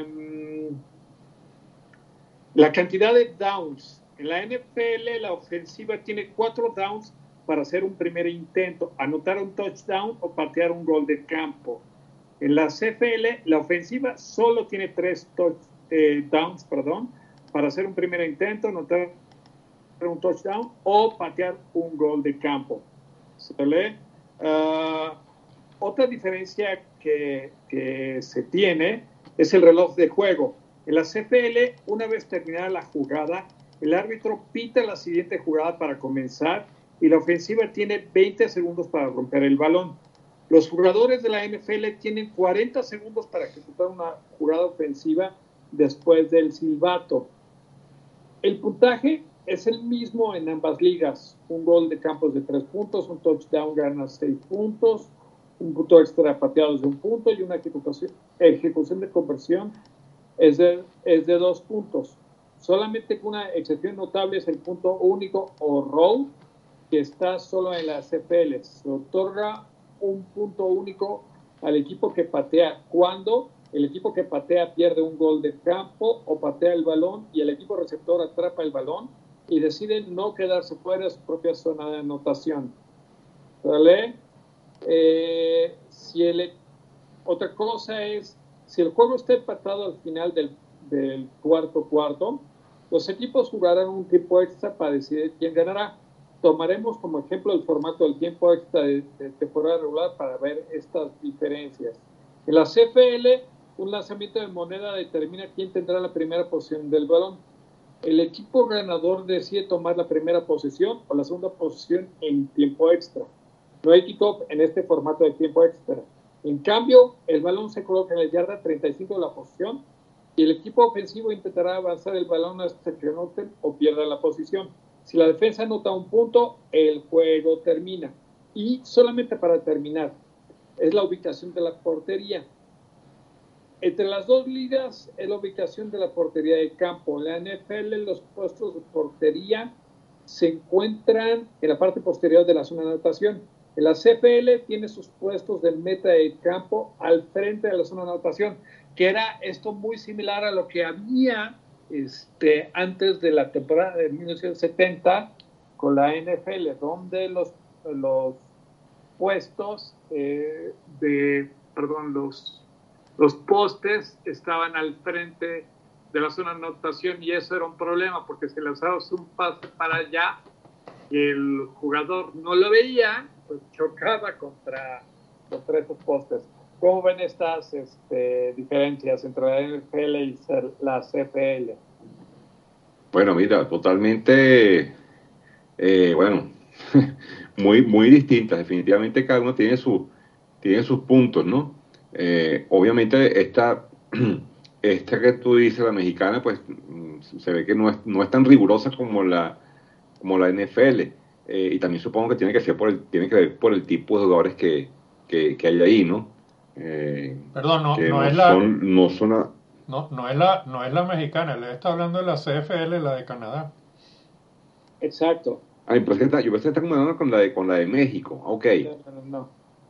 la cantidad de downs. En la N F L la ofensiva tiene cuatro downs para hacer un primer intento, anotar un touchdown o patear un gol de campo. En la C F L, la ofensiva solo tiene tres touch, eh, downs perdón, para hacer un primer intento, anotar un touchdown o patear un gol de campo. ¿Sale? Uh, otra diferencia que, que se tiene es el reloj de juego. En la C F L, una vez terminada la jugada, el árbitro pita la siguiente jugada para comenzar y la ofensiva tiene veinte segundos para romper el balón. Los jugadores de la N F L tienen cuarenta segundos para ejecutar una jugada ofensiva después del silbato. El puntaje es el mismo en ambas ligas. Un gol de campo es de tres puntos, un touchdown gana seis puntos, un punto extra pateado es de un punto y una ejecución, ejecución de conversión es de, es de dos puntos. Solamente una excepción notable es el punto único o roll, que está solo en la C F L. Se otorga un punto único al equipo que patea cuando el equipo que patea pierde un gol de campo o patea el balón y el equipo receptor atrapa el balón y decide no quedarse fuera de su propia zona de anotación. ¿Vale? Eh, si el, otra cosa es, si el juego está empatado al final del, del cuarto cuarto, los equipos jugarán un tiempo extra para decidir quién ganará. Tomaremos como ejemplo el formato del tiempo extra de, de temporada regular para ver estas diferencias. En la C F L, un lanzamiento de moneda determina quién tendrá la primera posición del balón. El equipo ganador decide tomar la primera posición o la segunda posición en tiempo extra. No hay kickoff en este formato de tiempo extra. En cambio, el balón se coloca en la yarda treinta y cinco de la posición y el equipo ofensivo intentará avanzar el balón hasta que anoten o pierdan la posición. Si la defensa anota un punto, el juego termina. Y solamente para terminar, es la ubicación de la portería. Entre las dos ligas es la ubicación de la portería de campo. En la N F L, los puestos de portería se encuentran en la parte posterior de la zona de anotación. En la C F L tiene sus puestos de meta de campo al frente de la zona de anotación, que era esto muy similar a lo que había este, antes de la temporada de mil novecientos setenta con la N F L, donde los, los puestos eh, de, perdón, los los postes estaban al frente de la zona de anotación y eso era un problema porque si lanzabas un pase para allá y el jugador no lo veía, pues chocaba contra, contra esos postes. ¿Cómo ven estas este, diferencias entre la N F L y la C F L? Bueno, mira, totalmente, eh, bueno, muy, muy distintas. Definitivamente cada uno tiene, su, tiene sus puntos, ¿no? Eh, obviamente esta, esta que tú dices, la mexicana, pues mm, se ve que no es, no es tan rigurosa como la, como la N F L. Eh, y también supongo que tiene que ser por el, tiene que ver por el tipo de jugadores que, que, que hay ahí, ¿no? Eh, Perdón, no, que no no es la, son, no son a- no, no es la, no es la mexicana, le está hablando de la C F L, la de Canadá. Exacto. Ay, pues está, yo pensé que está comparando con la de, con la de México. Ok. No, no, no.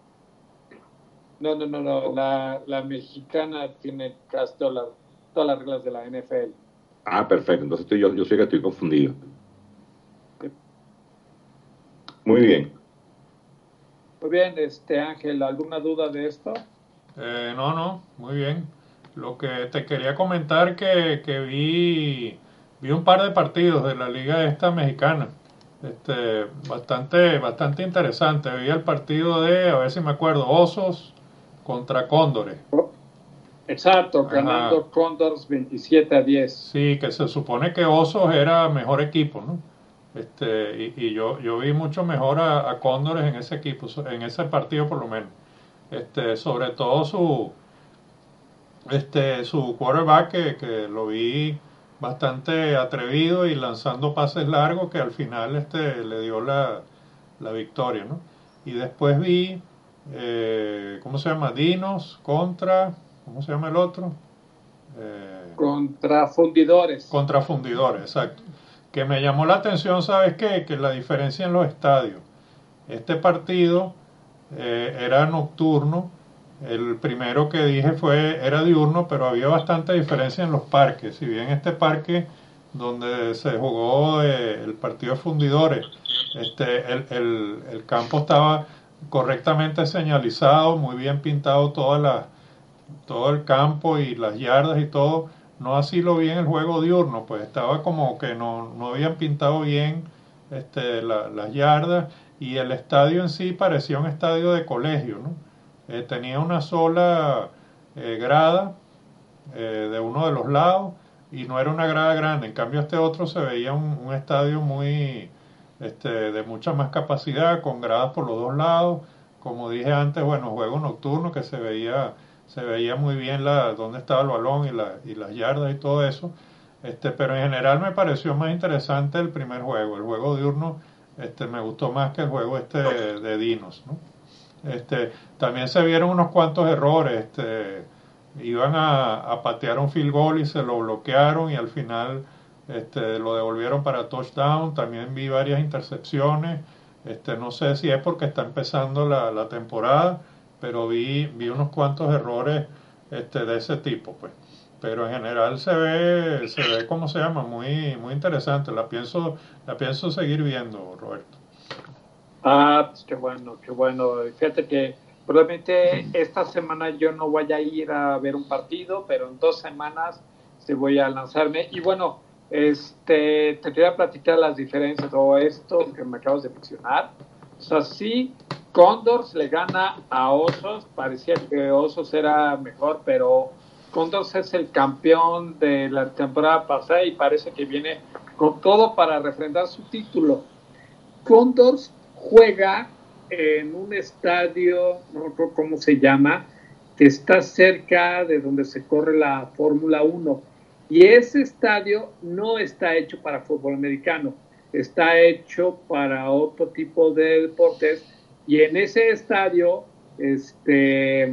No, no, no, no. La, la mexicana tiene casi todas las, todas las reglas de la N F L. Ah, perfecto. Entonces estoy, yo, yo sé que estoy confundido. Sí. Muy bien. Muy bien, este Ángel, ¿alguna duda de esto? Eh, no, no, muy bien. Lo que te quería comentar que, que vi, vi un par de partidos de la liga esta mexicana. Este, bastante, bastante interesante. Vi el partido de, a ver si me acuerdo, Osos contra Cóndores. Exacto, Ajá. ganando Condors veintisiete a diez. Sí, que se supone que Osos era mejor equipo, ¿no? Este, y, y yo, yo vi mucho mejor a, a Cóndores en ese equipo, en ese partido por lo menos. Este, sobre todo su, este, su quarterback que, que lo vi bastante atrevido y lanzando pases largos que al final este, le dio la, la victoria, ¿no? Y después vi, eh, ¿cómo se llama? Dinos contra, ¿cómo se llama el otro? Eh, Contra Fundidores. contra Fundidores, exacto. Que me llamó la atención, ¿sabes qué? Que la diferencia en los estadios. Este partido eh, era nocturno. El primero que dije fue era diurno, pero había bastante diferencia en los parques. Si bien este parque donde se jugó eh, el partido de Fundidores, este, el, el, el campo estaba correctamente señalizado, muy bien pintado toda la, todo el campo y las yardas y todo. No así lo vi en el juego diurno, pues estaba como que no, no habían pintado bien este, la, las yardas y el estadio en sí parecía un estadio de colegio, ¿no? Eh, tenía una sola eh, grada eh, de uno de los lados y no era una grada grande, en cambio este otro se veía un, un estadio muy este, de mucha más capacidad, con gradas por los dos lados, como dije antes, bueno, juego nocturno que se veía se veía muy bien la, dónde estaba el balón y, la, y las yardas y todo eso, este, pero en general me pareció más interesante el primer juego, el juego diurno este, me gustó más que el juego este de, de Dinos, ¿no? Este, también se vieron unos cuantos errores, este, iban a, a patear un field goal y se lo bloquearon y al final este, lo devolvieron para touchdown. También vi varias intercepciones, este, no sé si es porque está empezando la, la temporada, pero vi, vi unos cuantos errores este, de ese tipo, pues. Pero en general se ve, se ve, ¿cómo se llama? Muy, muy interesante. La pienso, la pienso seguir viendo, Roberto. Ah, pues qué bueno, qué bueno. Fíjate que probablemente esta semana yo no voy a ir a ver un partido, pero en dos semanas sí voy a lanzarme. Y bueno, este, te quería platicar las diferencias o esto que me acabas de mencionar. O sea, sí, Condors le gana a Osos. Parecía que Osos era mejor, pero Condors es el campeón de la temporada pasada y parece que viene con todo para refrendar su título. Condors juega en un estadio, no recuerdo cómo se llama, que está cerca de donde se corre la Fórmula uno. Y ese estadio no está hecho para fútbol americano, está hecho para otro tipo de deportes. Y en ese estadio, este,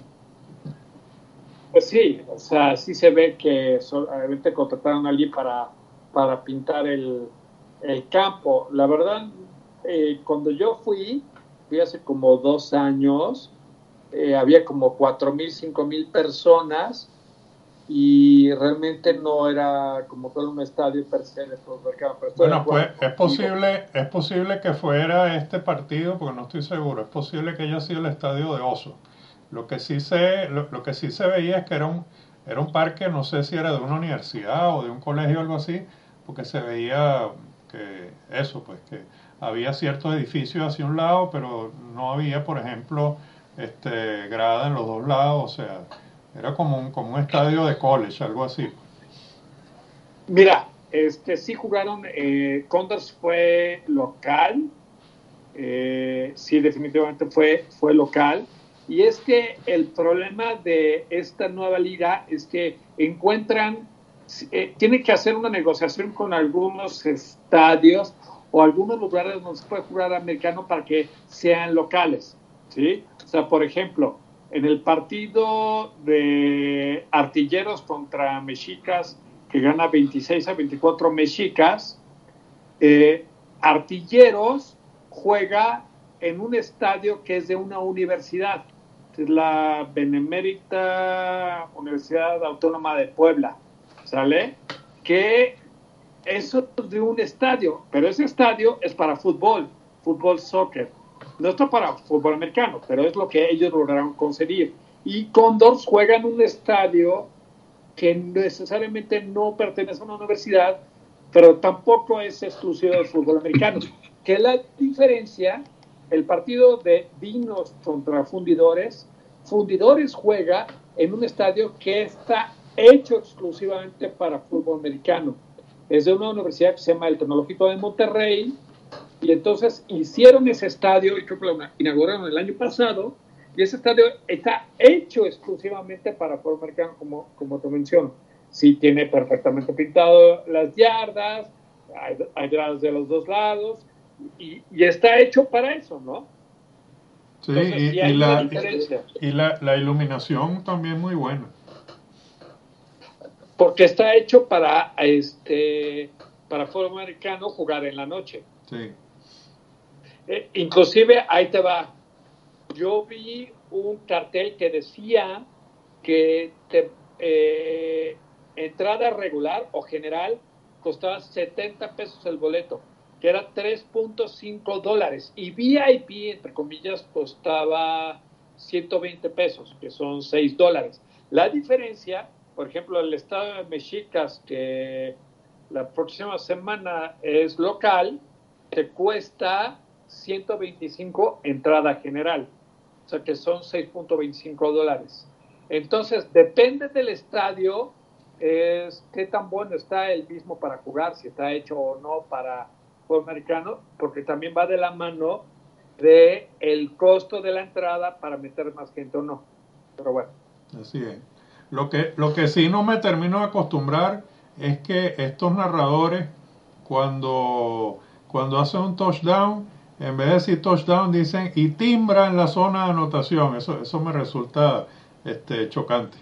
pues sí, o sea, sí se ve que solamente contrataron a alguien para, para pintar el, el campo. La verdad, eh, cuando yo fui, fui hace como dos años, eh, había como cuatro mil, cinco mil personas y realmente no era como todo un estadio per se de fútbol americano. Pero estoy de Bueno, pues acuerdo es contigo. posible, es posible que fuera este partido, porque no estoy seguro, es posible que haya sido el estadio de Oso. Lo que sí se, lo, lo que sí se veía es que era un, era un parque, no sé si era de una universidad o de un colegio o algo así, porque se veía que eso, pues que había ciertos edificios hacia un lado, pero no había, por ejemplo, este, grada en los dos lados, o sea, era como un, como un estadio de college, algo así. Mira, este, sí jugaron, eh, Condors fue local, eh, sí, definitivamente fue, fue local. Y es que el problema de esta nueva liga es que encuentran, eh, tienen que hacer una negociación con algunos estadios o algunos lugares donde se puede jugar americano para que sean locales, ¿sí? O sea, por ejemplo, en el partido de Artilleros contra Mexicas, que gana veintiséis a veinticuatro Mexicas, eh, Artilleros juega en un estadio que es de una universidad, es la Benemérita Universidad Autónoma de Puebla, ¿sale? Que eso es de un estadio, pero ese estadio es para fútbol, fútbol soccer, no está para fútbol americano, pero es lo que ellos lograron conseguir. Y Condors juega en un estadio que necesariamente no pertenece a una universidad, pero tampoco es exclusivo del fútbol americano. Que la diferencia, el partido de Dinos contra Fundidores, Fundidores juega en un estadio que está hecho exclusivamente para fútbol americano. Es de una universidad que se llama el Tecnológico de Monterrey, y entonces hicieron ese estadio, y creo que lo inauguraron el año pasado, y ese estadio está hecho exclusivamente para fútbol americano, como, como te menciono. Sí tiene perfectamente pintado las yardas, hay, hay gradas de los dos lados, y, y está hecho para eso, ¿no? Sí, Entonces, y, sí y, la, diferencia. y la, la iluminación también muy buena. Porque está hecho para este para fútbol americano jugar en la noche. Sí. Eh, inclusive, ahí te va. Yo vi un cartel que decía que te, eh, entrada regular o general costaba setenta pesos el boleto, que era tres punto cinco dólares, y V I P, entre comillas, costaba ciento veinte pesos, que son seis dólares. La diferencia, por ejemplo, el estado de Mexicas, que la próxima semana es local, te cuesta ciento veinticinco entrada general, o sea que son seis punto veinticinco dólares. Entonces, depende del estadio, es qué tan bueno está el mismo para jugar, si está hecho o no para fútbol americano, porque también va de la mano de el costo de la entrada para meter más gente o no. Pero bueno. Así es. Lo que, lo que sí no me termino de acostumbrar es que estos narradores, cuando, cuando hacen un touchdown, en vez de decir touchdown, dicen y timbra en la zona de anotación. Eso, eso me resulta este, chocante.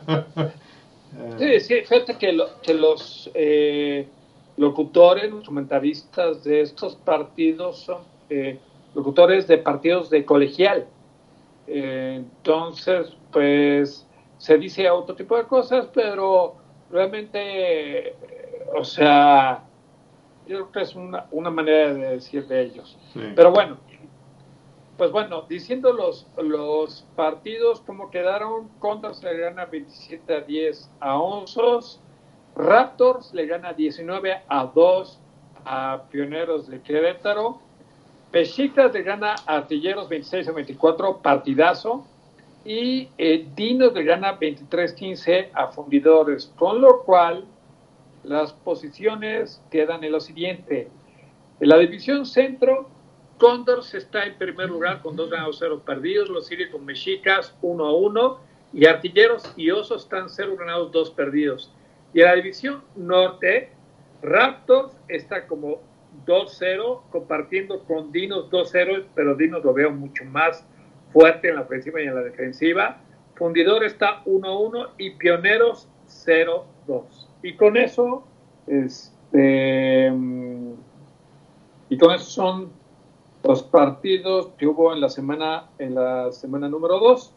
Sí, sí, fíjate que, lo, que los eh, locutores, los comentaristas de estos partidos son eh, locutores de partidos de colegial. Eh, entonces, pues, se dice otro tipo de cosas, pero realmente, eh, o sea, yo creo que es una, una manera de decir de ellos. Sí. Pero bueno, pues bueno, diciendo los, los partidos, como quedaron, Condors le gana veintisiete a diez a Osos, Raptors le gana diecinueve a dos a Pioneros de Querétaro, Mexicas le gana a Artilleros veintiséis a veinticuatro, partidazo, y eh, Dinos le gana veintitrés a quince a Fundidores, con lo cual las posiciones quedan en lo siguiente. En la división centro, Condors está en primer lugar con dos ganados, cero perdidos, lo sigue con Mexicas uno a uno, y Artilleros y Osos están cero ganados, dos perdidos. Y en la división norte, Raptors está como dos cero, compartiendo con Dinos dos cero, pero Dinos lo veo mucho más fuerte en la ofensiva y en la defensiva. Fundidor está uno a uno y Pioneros cero dos. Y con eso, este, y con eso son los partidos que hubo en la semana, en la semana número dos.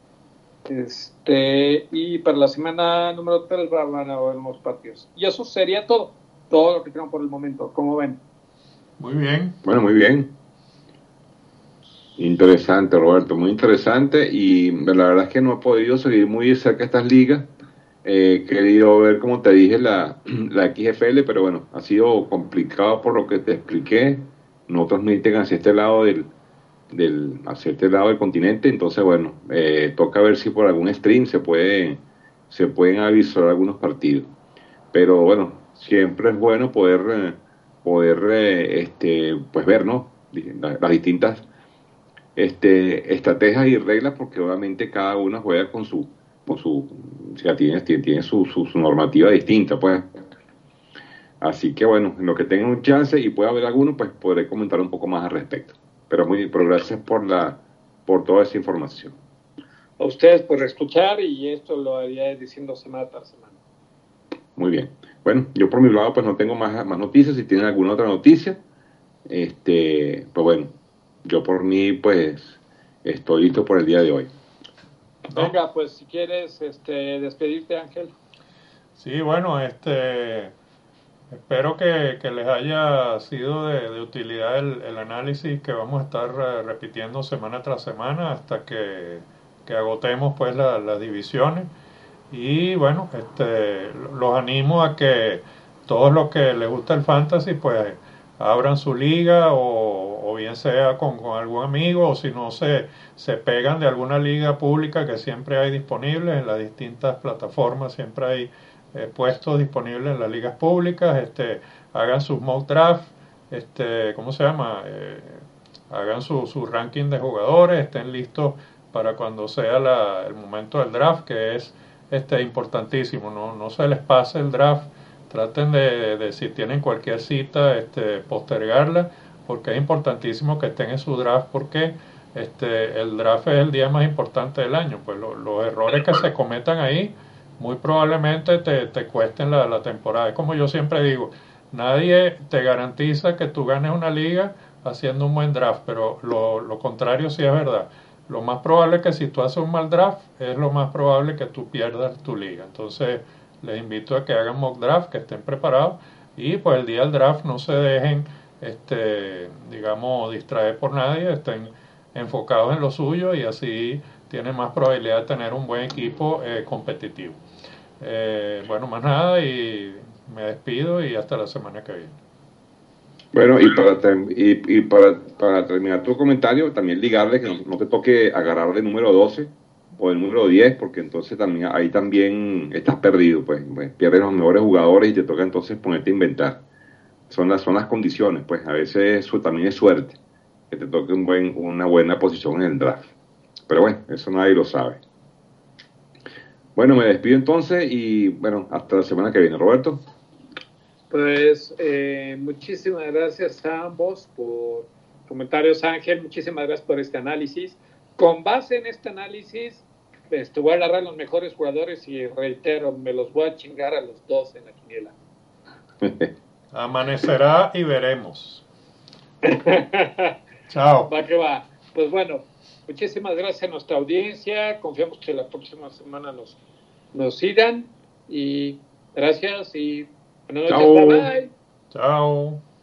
Este, y para la semana número tres van a haber más partidos. Y eso sería todo, todo lo que tengo por el momento. ¿Cómo ven? Muy bien. Bueno, muy bien. Interesante, Roberto, muy interesante. Y la verdad es que no he podido seguir muy de cerca estas ligas. He eh, querido ver, como te dije, la, la X F L, pero bueno, ha sido complicado por lo que te expliqué. No transmiten hacia este lado del, del, hacia este lado del continente. Entonces, bueno, eh, toca ver si por algún stream se puede, se pueden avisar algunos partidos. Pero bueno, siempre es bueno poder, eh, poder eh, este, pues ver, ¿no? Las, las distintas este, estrategias y reglas, porque obviamente cada una juega con su, con su, o sea, tiene, tiene, tiene su, su, su normativa distinta, pues. Así que bueno, en lo que tenga un chance y pueda haber alguno, pues podré comentar un poco más al respecto. Pero muy, pero gracias por la, por toda esa información. A ustedes por escuchar, y esto lo haría diciendo semana tras semana. Muy bien. Bueno, yo por mi lado pues no tengo más, más noticias. Si tienen alguna otra noticia, este, pues bueno, yo por mí pues estoy listo por el día de hoy. ¿No? Venga, pues si quieres este, despedirte, Ángel. Sí, bueno, este, espero que, que les haya sido de, de utilidad el, el análisis que vamos a estar uh, repitiendo semana tras semana hasta que, que agotemos pues la, las divisiones. Y bueno, este, los animo a que todos los que les gusta el fantasy pues abran su liga, o, o bien sea con, con algún amigo, o si no se, se pegan de alguna liga pública que siempre hay disponible en las distintas plataformas. Siempre hay eh, puestos disponibles en las ligas públicas. Este, hagan sus mock draft, este, ¿cómo se llama? Eh, hagan su, su ranking de jugadores, estén listos para cuando sea la, el momento del draft, que es este importantísimo. No, no se les pase el draft. Traten de, de, de si tienen cualquier cita, este, postergarla, porque es importantísimo que estén en su draft, porque este, el draft es el día más importante del año. Pues lo, los errores que se cometan ahí muy probablemente te, te cuesten la, la temporada. Es como yo siempre digo, nadie te garantiza que tú ganes una liga haciendo un buen draft, pero lo, lo contrario sí es verdad. Lo más probable es que si tú haces un mal draft, es lo más probable que tú pierdas tu liga. Entonces les invito a que hagan mock draft, que estén preparados, y pues el día del draft no se dejen, este, digamos, distraer por nadie, estén enfocados en lo suyo, y así tienen más probabilidad de tener un buen equipo eh, competitivo. Eh, bueno, más nada, y me despido y hasta la semana que viene. Bueno, y para, y, y para, para terminar tu comentario, también ligarle que no, no te toque agarrar el número doce o el número diez, porque entonces también ahí también estás perdido, pues, pues pierdes los mejores jugadores y te toca entonces ponerte a inventar. Son las, son las condiciones, pues a veces eso también es suerte, que te toque un buen, una buena posición en el draft. Pero bueno, eso nadie lo sabe. Bueno, me despido entonces y bueno, hasta la semana que viene. Roberto. Pues eh, muchísimas gracias a ambos por comentarios, Ángel. Muchísimas gracias por este análisis. Con base en este análisis, pues, te voy a agarrar los mejores jugadores y reitero, me los voy a chingar a los dos en la quiniela. Amanecerá y veremos. Chao. Va que va. Pues bueno, muchísimas gracias a nuestra audiencia. Confiamos que la próxima semana nos, nos sigan. Y gracias y buenas noches. Bye bye. Chao.